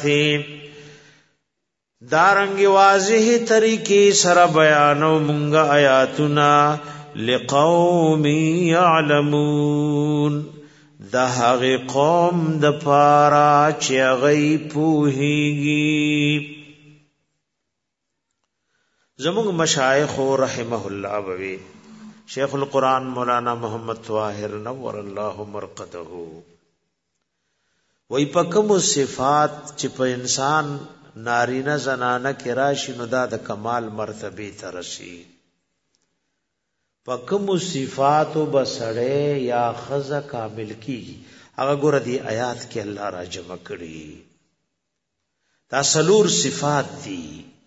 دارنګ واضح طریقې سره بیانو مونږه آیاتنا لقوم یعلمون د هغه قوم د پاره چې غي پوهیږي زموږ مشایخ رحمه الله بوي شیخ القرآن مولانا محمد طاهر نور الله مرقده وای پکم صفات چې په انسان نارینه زنانه کې راشي نو دا د کمال مرتبه ته رسي پکم صفات وبسړې یا خزه کامل کیږي هغه ګور دی آیات کې الله را جمع کړي دا سلور صفات دي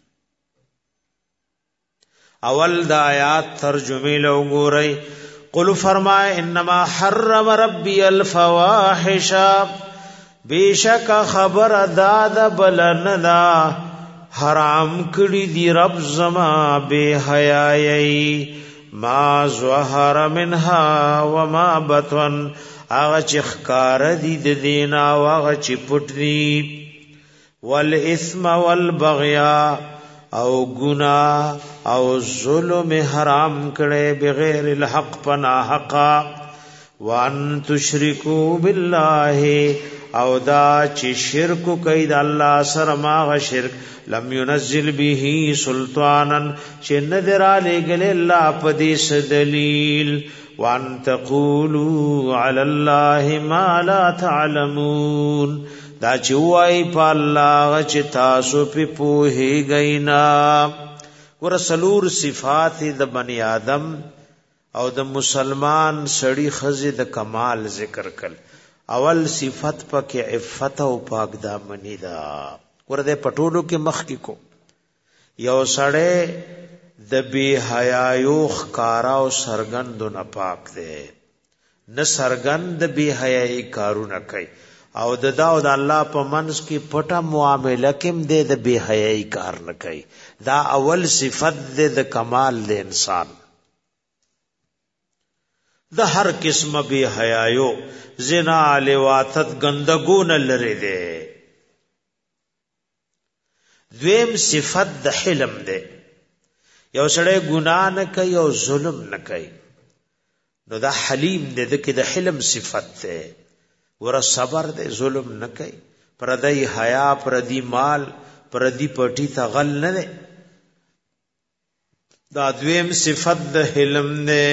اول دا آیات ترجمه لو ګورئ قل فرمائے انما حرم ربی الفواحش بیشک خبر داد بلندا حرام کړي دی رب زما بے حیاي ما ظهر منها وما بطن هغه چې ښکار دي د دینا هغه چې پټ دي والاثم والبغیا او گناہ او ظلم حرام کړي بغیر الحق پنا حقا وان تشرکو بالله او دا چې شرک کوي د الله سره ما شرک لم ينزل به سلطانا چې نذر علی گل الله پدیس دلیل وان تقولوا علی الله ما لا تعلمون دا چې وای په الله چې تاسو په پوهیږئ نه ورسلور صفات د بنی آدم او د مسلمان سړی خزه د کمال ذکر کړ اول صفت پکې عفت او پاک دامنی دا ورته پټولو کې مخ کې کو یو سړی د بی حیایو ښکارا او سرګندو نه پاک دی، نه سرګند بی حیايي کارونه کوي، او د دا او د الله په منځ کې پټه معامله کې د بی حیايي کار نه کوي. دا اول صفت د کمال د انسان. د هر قسم بی حیایو زنا لواتت گندگون لري دی. دویم صفت د حلم دی. یو سړی ګناه نه کوي او ظلم نه کوي، نو دا حلیم دی، دکې د حلم صفت دی. ور صبر دی، ظلم نه کوي، پردی حیا، پردی مال، پردی پټی ته غل نه دی. دا دویم صفت د حلم دی.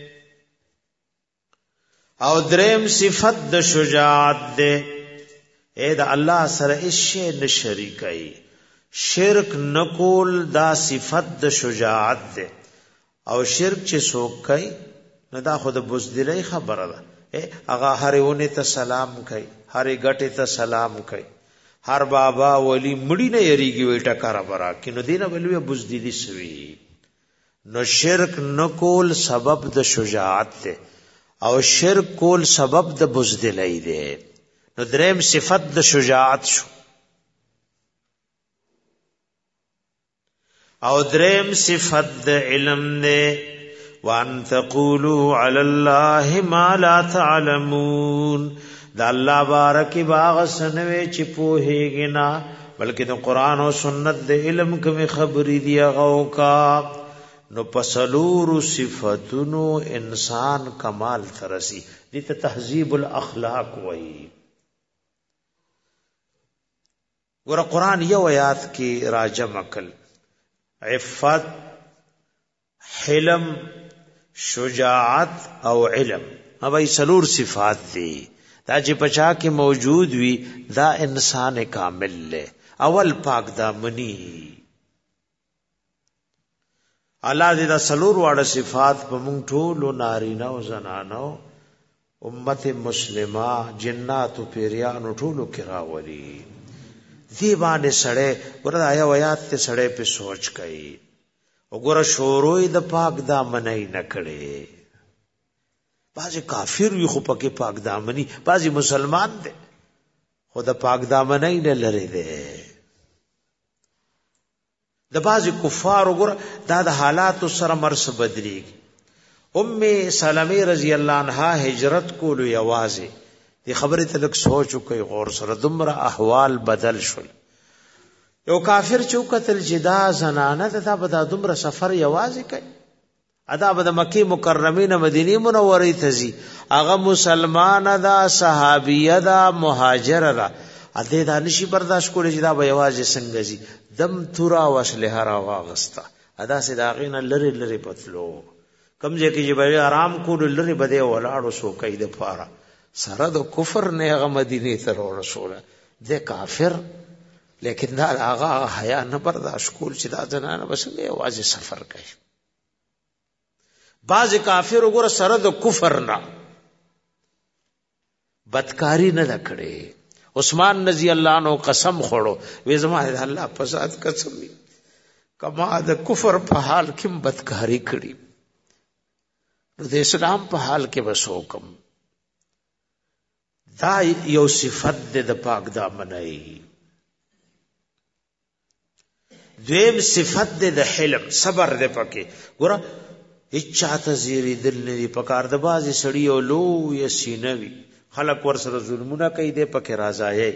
او دریم صفت د شجاعت دی. اے دا الله سره هیڅ شی نه شریکای، شرک نکول دا صفت د شجاعت دی. او شرک چې څوک کوي نو دا خود بزدلی خبره ده. هغه هر ونه ته سلام کوي، هر غټه ته سلام کوي، هر بابا ولی مړی نه یریږي وې ټکر برا کینو دینه ولوی بزدلی سوی. نو شرک نکول سبب د شجاعت دی، او شرک کول سبب د بزدلی دی. نو دریم صفت د شجاعت شو. او دریم صفت د علم دی. وان تقولوا علی الله ما لا تعلمون. دا الله بارک باغ سنوي چې پوهیږي نه، بلکې د قران او سنت د علم کوم خبرې دی غو کا. نو پسلور صفاتونو انسان کمال ترسي. دې ته تهذیب الاخلاق وایي. ګور قران یو آیات کې راجم عقل، عفت، حلم، شجاعت او علم، اوی سلور صفات دی. دا چې پچا کې موجود وي دا انسان کامل لے. اول پاک دامنی. الله دې دا سلور واړه صفات په مونږ ټولو نارینه او زنانو امت مسلمه جنات او پیریانو ټولو کې راولي. دی باندې سړی ورته آیا آیات ته سړی په سوچ کوي. وګوره شوروي د پاک دامنۍ نه کړي. بعضی کافر وي خو پکې پاک دامنی، بعضی مسلمان دي خو د پاک دامنۍ نه لري دي. د بعضی کفار وګوره دا د حالات سره مرس بدلیږي. ام سلمہ رضی الله عنها هجرت کولو یوازې دی خبره ته لک سوچ کوي، غور سره دمر احوال بدل شول. یو کافر چوکتل جدا زنانه ته به د دمر سفر یوازې کوي، ادا به د مکی مکرمه نه مدینه منوره ته ځي. هغه مسلمانه دا، صحابیه دا، مهاجر دا، اته دا نشي برداشت کولی چې دا به یوازې څنګه ځي. دم تورا وسله را واغستا، ادا سي دا غینه لری لری پتلو کمزې کې چې به آرام کول لری بده ولاړو سو کوي د پاره سره د کفر نه هغه مدینه ته ورسوله. د کافر لیکن دا هغه حیا نه برداشت کول چې دا زنانه بسنګ یوازې سفر کوي. بعض کافر وګوره سره د کفر نه بدکاری نه کړي. عثمان رضی الله عنه قسم خوړو، وې زما د الله په ذات قسم کما د کفر په حال کې بدکاری کړي، نو د اسلام په حال کې وسوکم. دا یو صفت د پاک دامنۍ. دویم صفت د حلم، صبر د پکې. ګوره اچاته زیری دل نه پکار د بازي سړی او لو یسینوي خلق ور سره ظلمونه کوي د پکې راځي.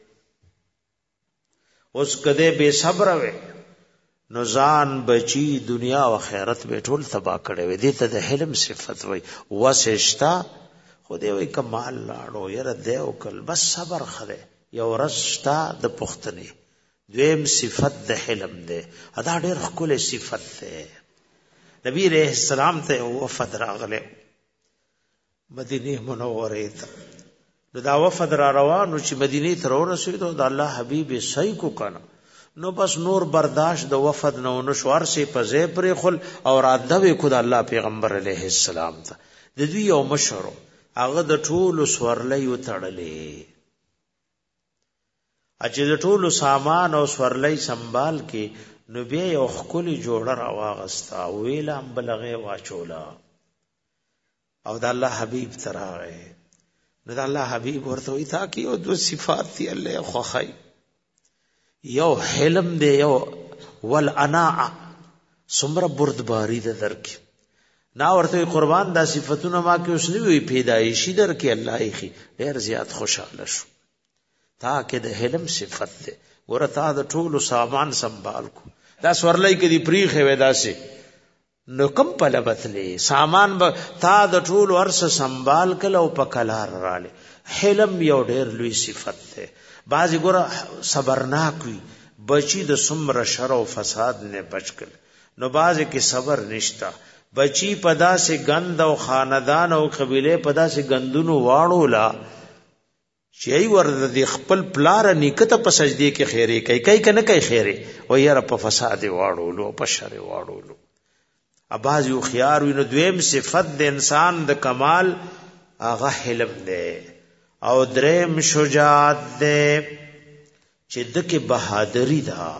اوس کده بے صبر وي نو ځان بچی دنیا او آخرت به ټول تبا کړي وي. دې ته د حلم صفت وای. وسشتا خدای وای کمال لاړو یره دیو کل بس صبر خره یو رشتا د پختنی. دویم صفت د حلم ده، ادا ډېر خپل صفت ده. نبی رحم السلام ته وفد راغله مدینه منوره ته. نو دا وفد را روانو چې مدینه ته ورسېدو د الله حبیب صحیح کو کنه. نو بس نور برداشت د وفد نو نشوار سي په ځای پرې خل او راځوي خدای الله پیغمبر علیه السلام ته. د دوی یو مشورو هغه د ټولو سورلې وتړلې، چې د ټولو سامان او سورلې سنبال کې نو بیا یو خکلی جوړه راواغستا ویل هم بلغه واچولا او د الله حبیب تراغه نو د الله حبیب ورته وی تا کی او دو صفات دی الله خوخی یو حلم دی یو والاناع سمره بردباری د درک نا ورته قربان دا صفاتونه ما کې اوس نه وی پیدایشي درک الله یې ډیر زیات خوشاله شو تا کې د حلم صفت ده ورته د ټولو سامان سنبال کو دا سورلای کې دی پریخه ودا سي نو کم پلبتلې سامان به تا د ټولو ارس سنبال کلو په کلار رااله حلم یو ډیر لوی صفت ده بعضی ګره صبرناک وي بچی د سمره شر او فساد نه بچکل نو بعضی کې صبر نشتا بچی پدا سے گند او خاندان او قبیله پدا سے گندونو واړو لا چي ورته د خپل پلار نیکته په سجدي کې خیره کوي کنه کوي خیره و یاره په فساد واړولو په شر واړولو اباز یو خيار وینو دویم صفت د انسان د کمال هغه حلم ده او دریم شجاعت ده چې دغه بہادری ده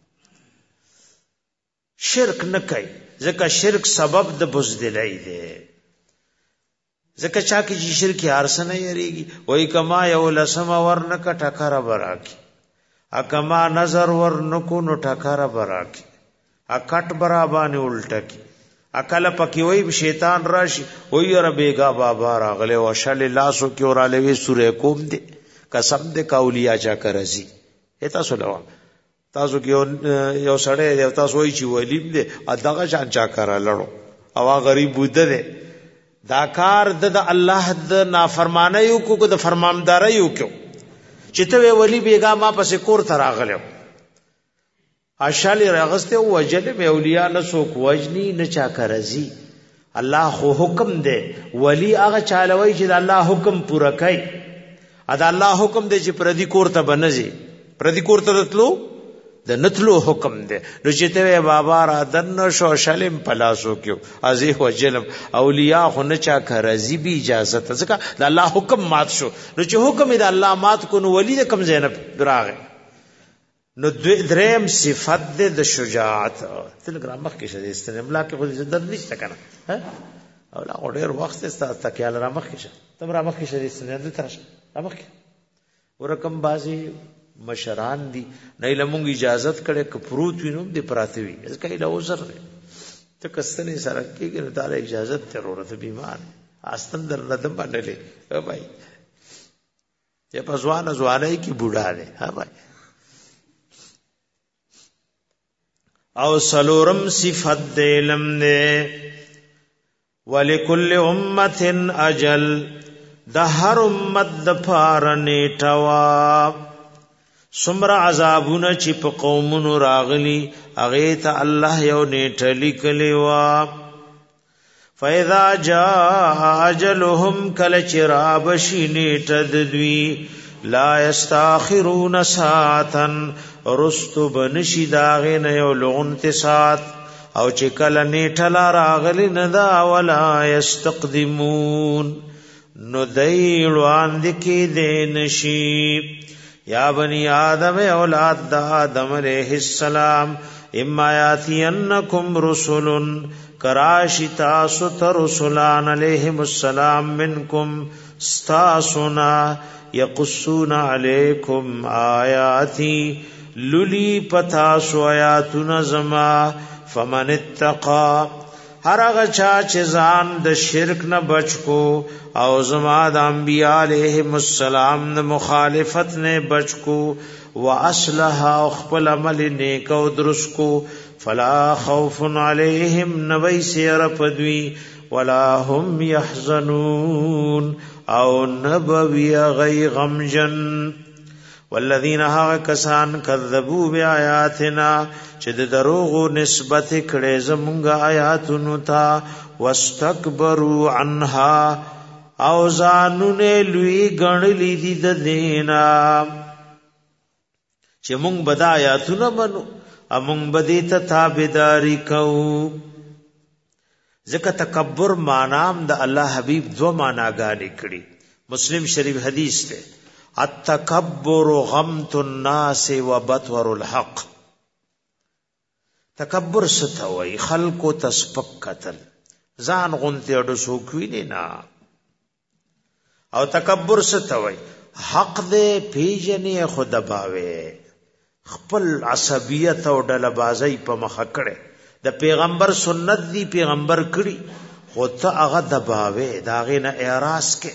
شرک نه کوي ځکه شرک سبب د بزدلۍ ده زکه چا کی چې شرک ارسنه یریږي وای کما یو لسم ورنک ټکر براکی اکما نظر ورنکو نو ټکر براکی اکټ برابانه الټکی اکل پکی وای شیطان راشي وای ربېګا بابا راغله وشل لاسو کې اوراله وی سورې کوم دي قسم دې کاولیا چا کرزي اته سلام تاسو کې یو سړی یو تاسو وای چې ولیم دې اداغه چا چا کرا لړو اوا غریب بوده دې دا کار د الله د نافرمانی یو کو د فرمانداري یو کو چې ته ولی بیګا ما پسې کور ته راغلم اشالی راغسته وجل به اولیاء نه سو کو وجنی نه چا کرزي الله خو حکم دی ولی هغه چالوي چې د الله حکم پورا کوي ادا الله حکم دی چې پردي کور ته بنځي پردي کور ته تلو د نتلو حکم دی نو چې ته بابا را دن شو شلم پلاسو کیو ازي وجلم اولیاء خو نه چا کرزي بي اجازه ته ځکه د الله حکم مات شو نو چې حکم د الله مات کو نو ولی د کم زینب دراغه نو دریم صفت د شجاعت تلګرام مخ کې شته استنملا کې خو زدر نشته کنه ها او لا ډېر وخت است تکیال را مخ کې شته تم را مخ کې شته استنملا ترشه را مخ کې ورکم بازي مشران دي نه لمونږ اجازت کړي ک پروت وینم دي پراته وي ځکه له اوزر ته کستنې سره کېږي نو تعالی اجازت ضرورت بیمار استن در ردم باندې او بھائی چې په ځوانای کی بوډا دی ها بھائی او سلورم صفت د علم نه ولکل امه اجل د هر امت د پاره نیټوا سمرا عذابونه چې په قومونو راغلي هغه ته الله یو نیټه لیکلی وا فاذا جاء اجلهم کل چراب شی نیټه دوی لا یستاخرون ساعتا رستو بنشی داغه نه یو لغنت ساعت او چې کله نیټه لا راغلی نه دا ولا یستقدمون نو دیلوان دکی دینشی یا بنی آدم اولاد دا آدم علیہ السلام اما یاتینکم رسول کراشی تاسو ترسلان علیہم السلام منکم ستاسونا یقصون علیکم آیاتی للی پتاسو آیاتنا زما فمن اتقا هر هغه چا چې ځان د شرک نه بچ کو او زما د انبیاء علیهم السلام د مخالفت نه بچ کو واصلح خپل عمل نیک او درست کو فلا خوف علیهم نبی سیر پدوی ولا هم يحزنون او نبوی غی غمجن والذین ها کسان کذبوا بیااتنا چې د دروغو نسبت کړي زمونږه آیاتونو ته واستكبروا عنها او ځانونه لوی ګڼلې دي د دینا چې مونږ بدا آیاتونه منو امونږ بدی ته تابعداري کوو ځکه تکبر معنام د الله حبیب دو معناګانې کړي مسلم شریف حدیث ته التکبر غمت الناس وبطر الحق تکبر ستوي خلقو تسپک قتل ځان غونته اډو سوکوي نه او تکبر ستوي حق دې پیژنې خود باوي خپل عصبیت او ډلبازي په مخ کړه د پیغمبر سنت دی پیغمبر کړي خو ته هغه دباوي داغه نه اعراض کې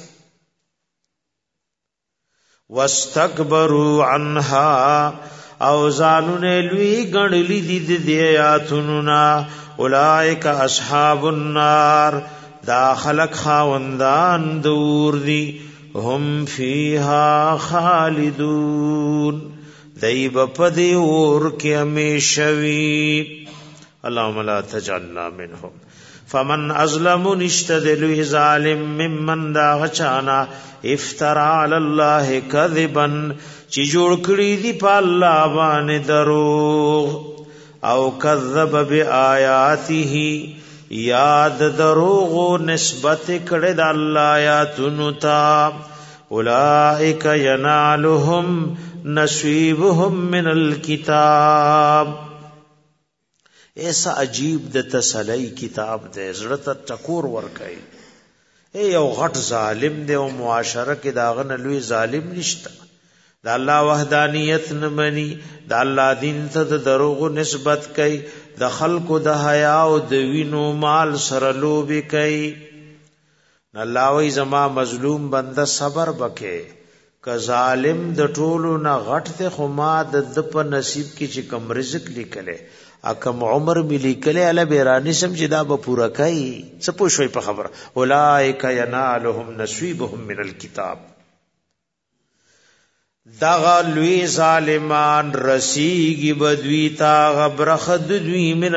واستكبروا عنها او زانونه لوی غړلی دي د آیاتونو نا اولائک اصحاب النار دا خلق خاوندان دور دي هم فیها خالدون دیب پدی اور کی ہمیشوی اللهم لا تجعلنا منهم فمن ازلم نشتدل ظالم ممن دا غچانا افترا علی الله کذبا چی جوړ کړی دی په الله باندې دروغ او کذب بیااته یاد دروغ نسبت کړه د الله آیاتونو ته اولئک ینالهم نصیبهم من الكتاب ایسا عجیب د تسلی کتاب دے زړه ته ټکور ور کوي اے یو غټ ظالم دی او معاشره کې داغه نه لوی ظالم نشته د الله وحدانیت نه مني د الله دین ته د دروغ نسبت کوي د خلقو د حیا او د وینو مال سره لوبي کوي الله وی زما مظلوم بنده صبر بکې که ظالم د ټولو نه غټ ته خو ما د په نصیب کې چې کم رزق لیکلې اکم عمر ملي کله اله بیرانی سم چې دا به پورا کوي څه پوښوي په خبره اولائک ینالهم نصیبهم من الكتاب دغه لوی ظالمان رسیږي بدوی تا غبرخد دوی من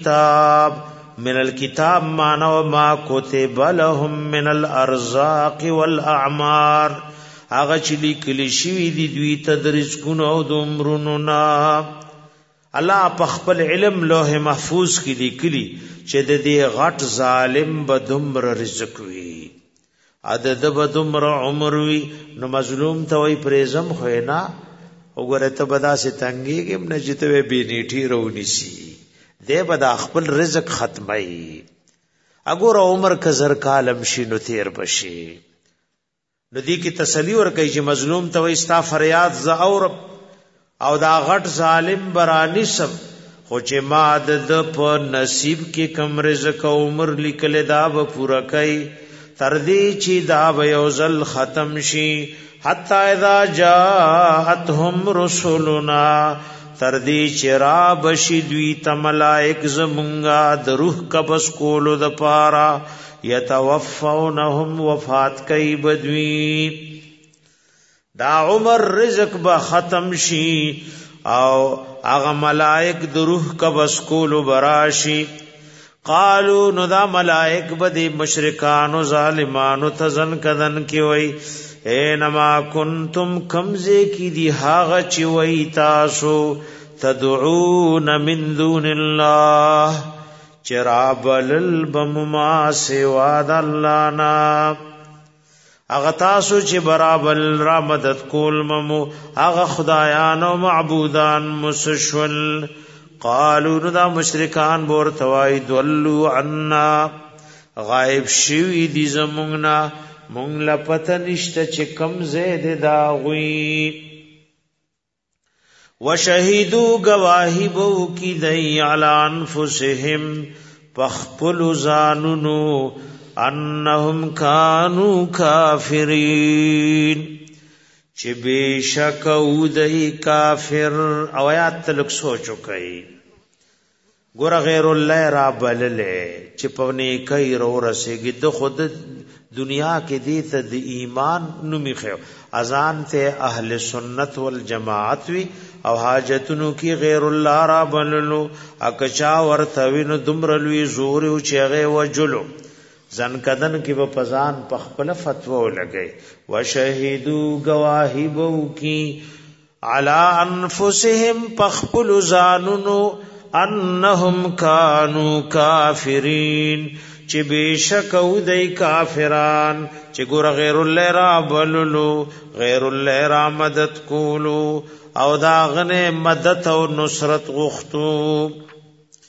الكتاب معنی ما کتب لهم من الارزاق والاعمار هغه چې لیکل شوی دی دوی ته د رزقونو او د عمرونو نا الله په خپل علم لوح محفوظ کې لیکلي چې د دې غټ ظالم به دومره رزق وي عدد به دومره عمر وي نو مظلوم ته وي پرېزم خو نه وګوره ته بدا سي تنګيږي نه چې ته به نیټي رونی سي دې به خپل رزق ختمي وګوره عمر که زر کالم شي نو تیر بشي نو دې کې تسلی ور کوي چې مظلوم ته وي ستا فریاد ز اورب او دا غټ ظالم برانی سب خو چې ما د په نصیب کې کم رزق او عمر لیکل دا به پورا کوي تر دې چې دا به یو ځل ختم شي حتا اذا جاءتهم رسلنا تر دې چې را بشي دوی ته ملائک زمونږه د روح قبض کولو د پاره یتوفونهم وفات کوي بدوی دا عمر رزق با ختم شي او هغه ملائک د روح قبض کولو براشي قالو نو دا ملائک به مشرکان او ظالمانو تزن کدن کی وای اینما کنتم کمزه کی دی هاغه چی وای تاسو تدعون من دون الله چرابل بمما سوا د الله نا اغه تاسو چې برابر را مدد کول ممو اغه خدایان او معبودان مسشول قالو دا مشرکان بور توای دلوا عنا غائب شوی دي زمونږنا مونږ لا پته نشته چې کم زید دا غوي وشهدوا گواہی بو کی دی علی انفسهم پخپل زانونو انهم كانوا کافرین چې بشک ودی کافر او آیات تلک سوچو کوي ګور غیر الله را بلله چې پونی کوي رو رسېږي د خود دنیا کې دې ته د ایمان نومي خو اذان ته اهل سنت والجماعت وی او حاجتونو کې غیر الله را بللو اکچا ورته وینو دمرلوی زور او چغه وجلو زن کدن کی و پزان پخپل فتوو لگئی وشهدو گواہی بو کی علا انفسهم پخپل زانونو انهم کانو کافرین چی بیشک او دی کافران چی گور غیر اللہ را بللو غیر اللہ را مدد کولو او داغن مدد او نصرت غختو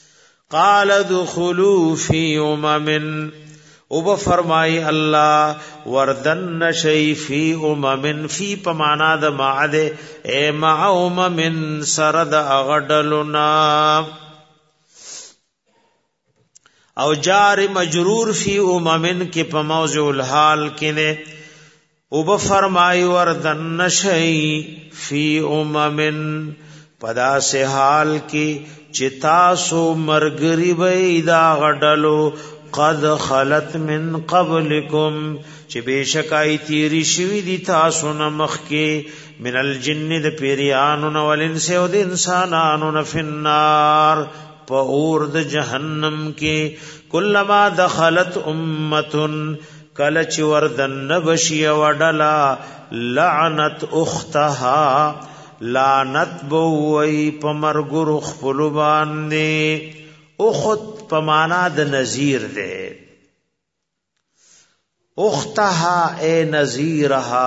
قال ادخلوا فی او بفرمائی اللہ وردن شی فی فی پمانا د معد اے مع سرد اغڈلنا او جار مجرور فی کی پموضع الحال کنے او بفرمائی وردن شی فی پدا سے حال کی چتاسو مرگری بیدا غڈلو قد خلت من قبلکم چې بشکای تیری شوی دی تاسو نمخ کې من الجن د پیریانو نو ولنس او د انسانانو نه فنار په اور د جهنم کې کلما دخلت امه کلچ وردن نبشی وډلا لعنت اختها لعنت بوئی پمرګر خپل باندې اخت پمانا د نذیر دے اختها اے نذیرها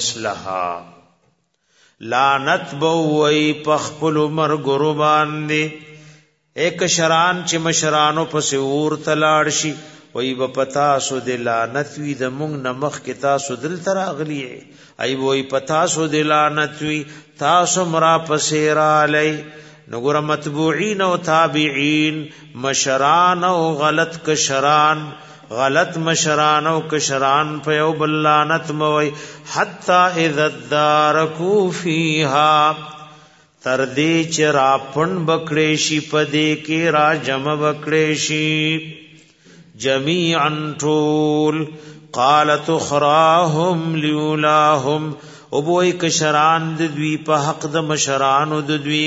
ومثلها لعنت بوئی پخپل مرګر باندې ایک شران چې مشرانو پس اور تلاړ شي وای په پتا سو د لعنت وی د مونږ نمخ کې تاسو دل تر اغلی ای وای پتا سو د لعنت وی تاسو مرا پسیرا علی نګور متبوعین او تابعین مشران او غلط کشران غلط مشران او کشران په یو بلانت موي حتا اذا دارکو فیها تر دې چې را پن بکړې شي پدې کې را جمع بکړې شي جميعا طول قالت اخراهم لولاهم او بوئی کشران د دوی په حق د مشرانو د دوی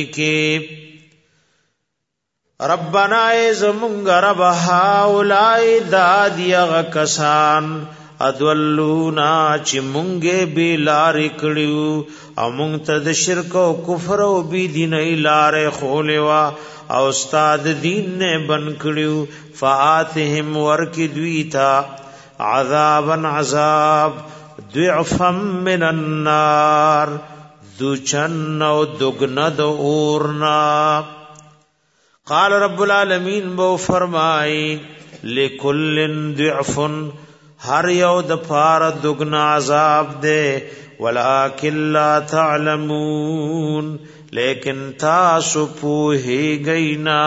کې ربنا زمونږ رب هاولای دادیغ کسان ادولونا چې مونږه به لار کړیو او مونږ ته د شرک او کفر او بی دیني لارې خولوا او استاد دین نه بن کړیو فاتهم ورک دوی تا عذابا عذاب ضعفا من النار دوچن او دگند اورنا قال رب العالمین بو فرمائی لکل ضعف ہر یو دپار دگنا عذاب دے ولکن لا تعلمون لیکن تاسو پوہی گئینا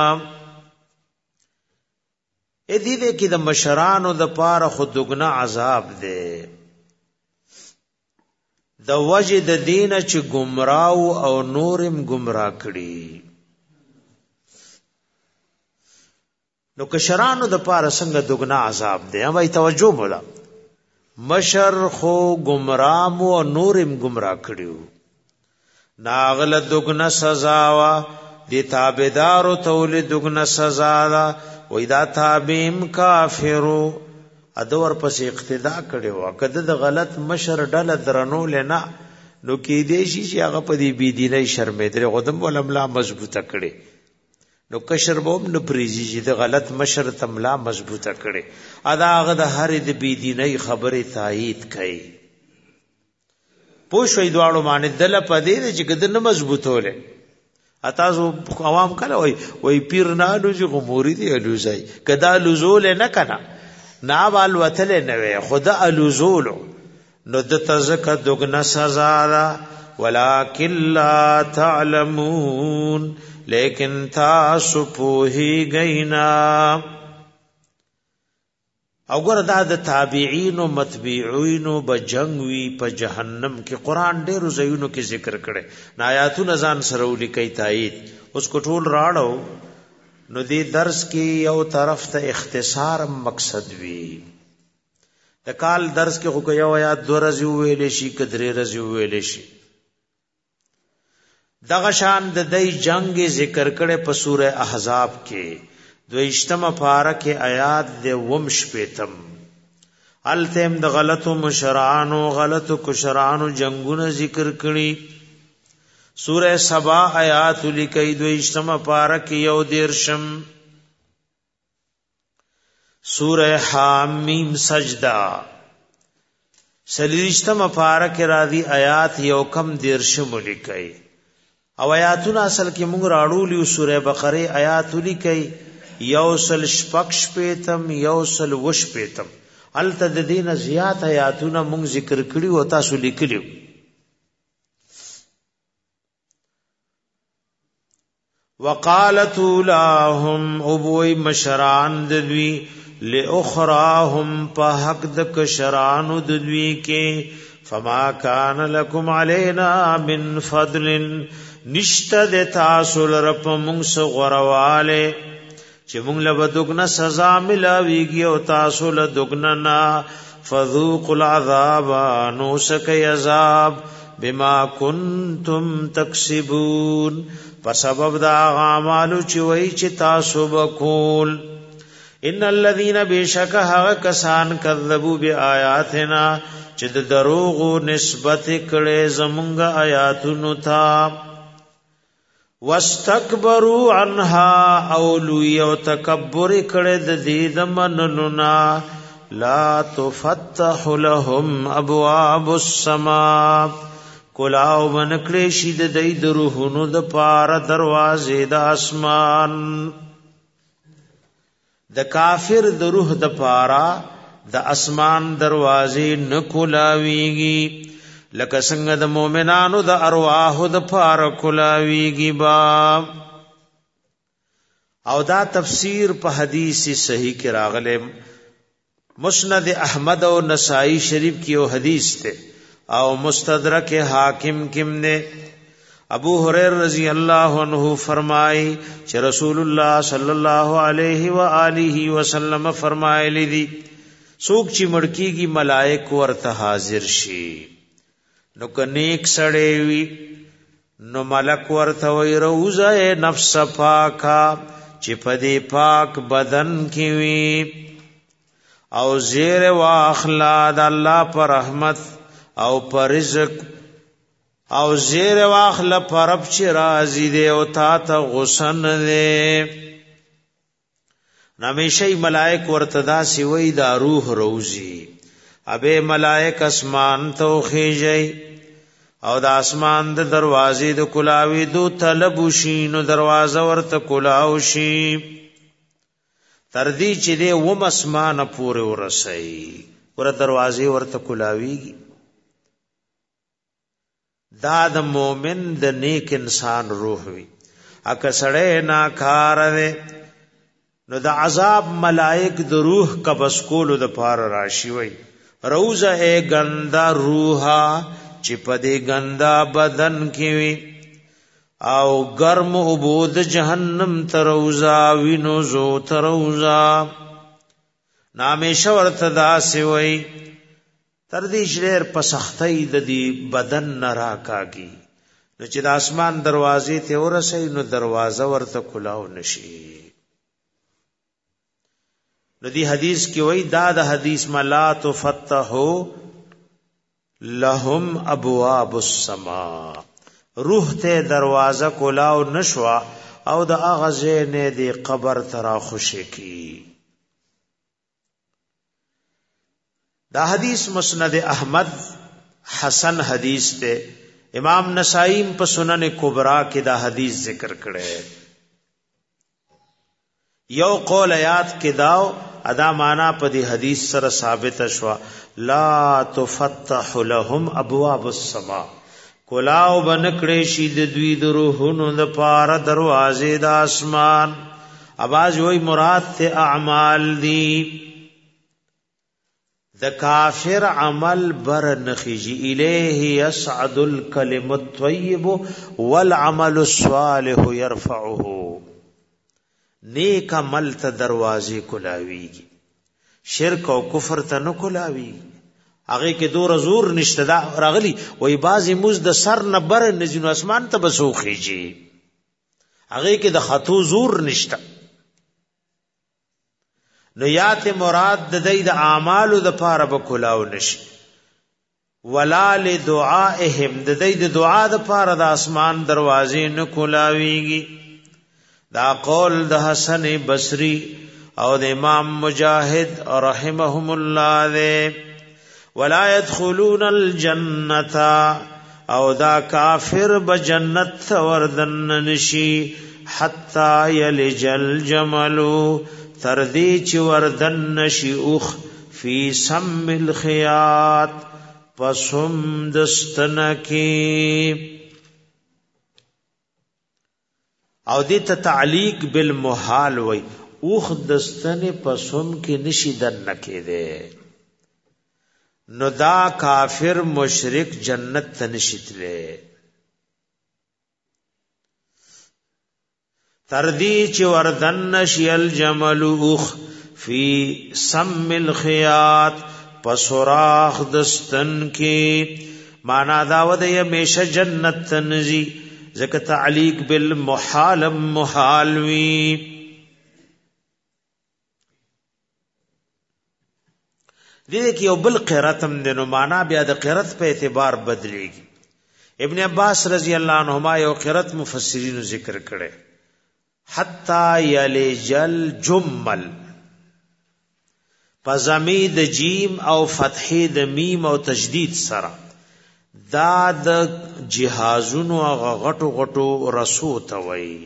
ادی دے کی د مشرانو د پار خود دگنا عذاب دے د وجه د دین چې گمراو او نورم گمراه کړي نو کشرانو د پاره څنګه دغنا عذاب دی اوبای توجه مولا مشر خو گمراه او نورم گمراه کړيو ناغله دغنا سزا وا دی تابعدارو تولید دغنا سزا دا وې دا تابعیم کافرو ادور پس اقتدا کړو کده د غلط مشر ډله درنو لینا نو کې دې شي چې هغه په دې بی دیني شرمېدل غدم ولملا مضبوطه کړي نو کشر بوم نو پریزي چې د غلط مشر تملا مضبوطه کړي ادا هغه د هر د بی دیني خبره تایید کړي پوښوي دواړو باندې دل په دې چې کده نه مضبوطوله اتاسو عوام کله وای پیر نه لوځي غموري دی لوځي کدا لوزول نه کنا ناوال وتل نوې خدا الوزول نو د تزک دغنا سزا ولکن لا تعلمون لیکن تاسو پوهی گئینا او ګور دا د تابعین او متبعین بجنگوی په جهنم کې قران ډېر زینو کې ذکر کړي نایاتو نزان سره ولیکي تایید اوس کو ټول راړو نو دی درس کی یو طرف ته اختصار مقصد وی د کال درس کې خو یو آیات دو ورځې ویلې شي کدرې ورځې ویلې شي دغه شان د دای جنگ ذکر کړي په سوره احزاب کې دویشتمه پارکه آیات د ومش پیتم التم د غلطو مشرانو غلطو کشرانو جنگونه ذکر کړي سورہ سبا آیات لکی دویشتم پارک یو دیرشم سورہ حامیم سجدہ سلیشتم پارک راضی آیات یو کم دیرشم لکی او آیاتون اصل کی مونږ راړو لیو سورہ بقره آیات لکی یوصل شپکش پیتم یوصل وش پیتم الته د دین زیات آیاتونه مونږ ذکر کړی او تاسو لیکلیو. وقالت اولاهم ابوی مشران ددوی لاخراهم په حق د کشران ددوی کې فما کان لکم علینا من فضل نشتد تاسو لرپ مونږ غرواله چې مونږ له دغنا سزا ملاویږي او تاسو له دغنا نا فذوقوا العذاب نو سکه عذاب بما کنتم تکسبون په سبب دا اعمالو چې وای چې تاسو وکول. ان الذين بشکه کسان کذبوا بیااتنا چې د دروغ نسبت کړي زمونږ آیاتونو ته واستكبروا عنها اولو او تکبر کړي د دې د منلو نا لا تفتح لهم ابواب السماء کلاو منکړي شي د دې د روحونو د پار دروازې د اسمان. د کافر د روح د پارا د اسمان دروازې نکولاویږي لکه څنګه د مؤمنانو د ارواح د پار کولاویږي با. او دا تفسیر په حدیث صحیح کې راغله مسند احمد او نسائی شریف کی او حدیث ته او مستدرک حاکم کم نے ابو ہریرہ رضی اللہ عنہ فرمائی کہ رسول اللہ صلی اللہ علیہ وآلہ وسلم فرمائے لی سوک چی مڑکی کی ملائک ورته حاضر شي نو کنیک سړی وی نو ملک ورته وی روزه نفس پاکا چې پدې پاک بدن کې وی او زیر واخلا د الله پر رحمت او پر رزق او زیر واخلا پر رب چې راضی دی او تا ته غسن دی. نمیشی ملائک ورتدا سی وی دا روح روزی ابے ملائک اسمان تو خیجی او دا اسمان د دروازې د کلاوی دو طلب شینو دروازه ورته کلاو شي تر دې چې دی و اسمان پورې ورسي ور دروازې ورته کلاویږي. دا د مؤمن د نیک انسان روح وی اکه سړی ناکار دی نو د عذاب ملائک د روح قبض کولو د پار راشي وي روزه اے گندا روحا چې پدې گندا بدن کې وي او گرم عبود جهنم تروزا وینو زو تروزا نامیشه ورته داسې وي تر دې شریر په سختۍ د دې بدن نه راکاږي نو چې د اسمان دروازې ته ورسې نو دروازه ورته کلاو نشي. نو دی حدیث کی وی دا د حدیث ما لا تفتحو لهم ابواب السماء روح ته دروازه کولاو نشوا او د اغزه نه دی قبر ترا خوشی کی. دا حدیث مسند احمد حسن حدیث ته امام نسائی په سنن کبرا کې دا حدیث ذکر کړي. یو قول آیات کې داو ادا معنا په دې حدیث سره ثابت شوا لا تفتح لهم ابواب السماء کلاو بنکړې شي د دوی د روحونو د پار دروازې د اسمان. اواز وای مراد ته اعمال دی د کافر عمل بر نخیجی الیه یصعد الکلم الطیب والعمل الصالح يرفعه. نیک عمل ته دروازې کلاویږي شرک او کفر ته نه کلاویږي هغه کې دور زور نشته دا راغلی وای بازي موز د سر نه بر نزینو اسمان ته بسوخیږي هغه کې د خطو زور نشته. نو یات مراد د دې د اعمالو د پاره به کلاو نشي ولا لدعائهم د دې د دعا د پاره د اسمان دروازې نه کلاویږي. دا قول د حسن بصری او د امام مجاہد رحمهم الله دے ولا يدخلون الجنه او دا کافر بجنت وردن نشي حتا یلج الجمل تردی چ وردن نشی اوخ فی سم الخیاط پسم دستنکی او دیتا تعلیق بالمحال وی اوخ دستن پسم کی نشی دن نکی دے نو دا کافر مشرک جنت تنشت لے تردی چ وردن نشی الجمل اوخ فی سم الخیاط پسراخ دستن کی مانا داود یمیش جنت تنزی ذکر تعلیق بالمحال محالوی دیده کی او بالقراتم دینو مانا بیا د قرات په اعتبار بدلیږي ابن عباس رضی اللہ عنہما یو قرات مفسرین ذکر کړي حتا یلجل جمل پزمید جیم او فتحی د میم او تجدید سره دا د جهازونو غټو غټو رسو ته وای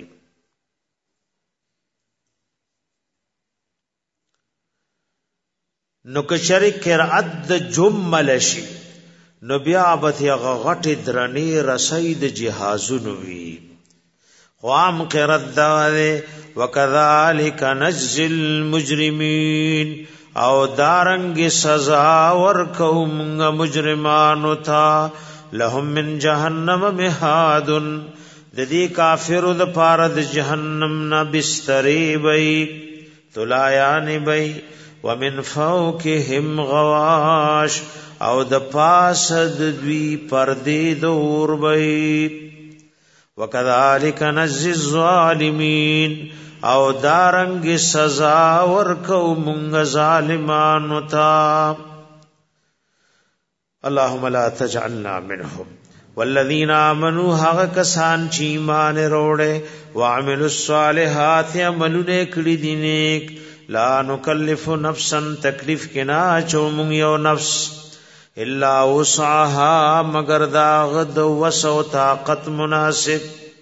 نو کچری قرأت د جمل شي نو بیا به غټ درنی رسید جهازونو وی قام قرأت دا وکذالک نجزی المجرمین او دارنگ سزا ورکوم مجرمانو تا لهم من جهنم مهاد د دې کافرو د پاره د جهنم نه بستری وي تلایان وي ومن فوقهم غواش او د پاس د دوی پردې دور وي وکذالک نجزی الظالمین او دارنگ سزا ورکو منگ ظالمانو تا اللهم لا تجعلنا منهم والذین آمنوا حق کسان چی ایمان روڑے وعملوا الصالحات عملونه کړي دي نیک لا نکلف نفسا تکلیف کنا چو مونږ یو نفس الا وسعها مگر داغ د وسو طاقت مناسب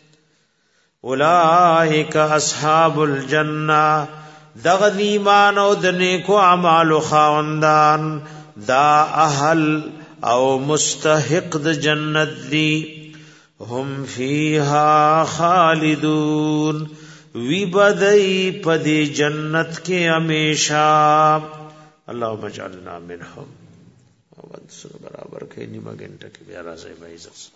اولئک اصحاب الجنہ دغ ایمان او د نیکو اعمال خواندان دا اهل او مستحق د جنت دی هم فیها خالدون وی بدئی پدی جنت کے ہمیشہ اللہم اجعلنا منہم برابر کئی نیمہ گھنٹہ کی بیارہ سے بھائی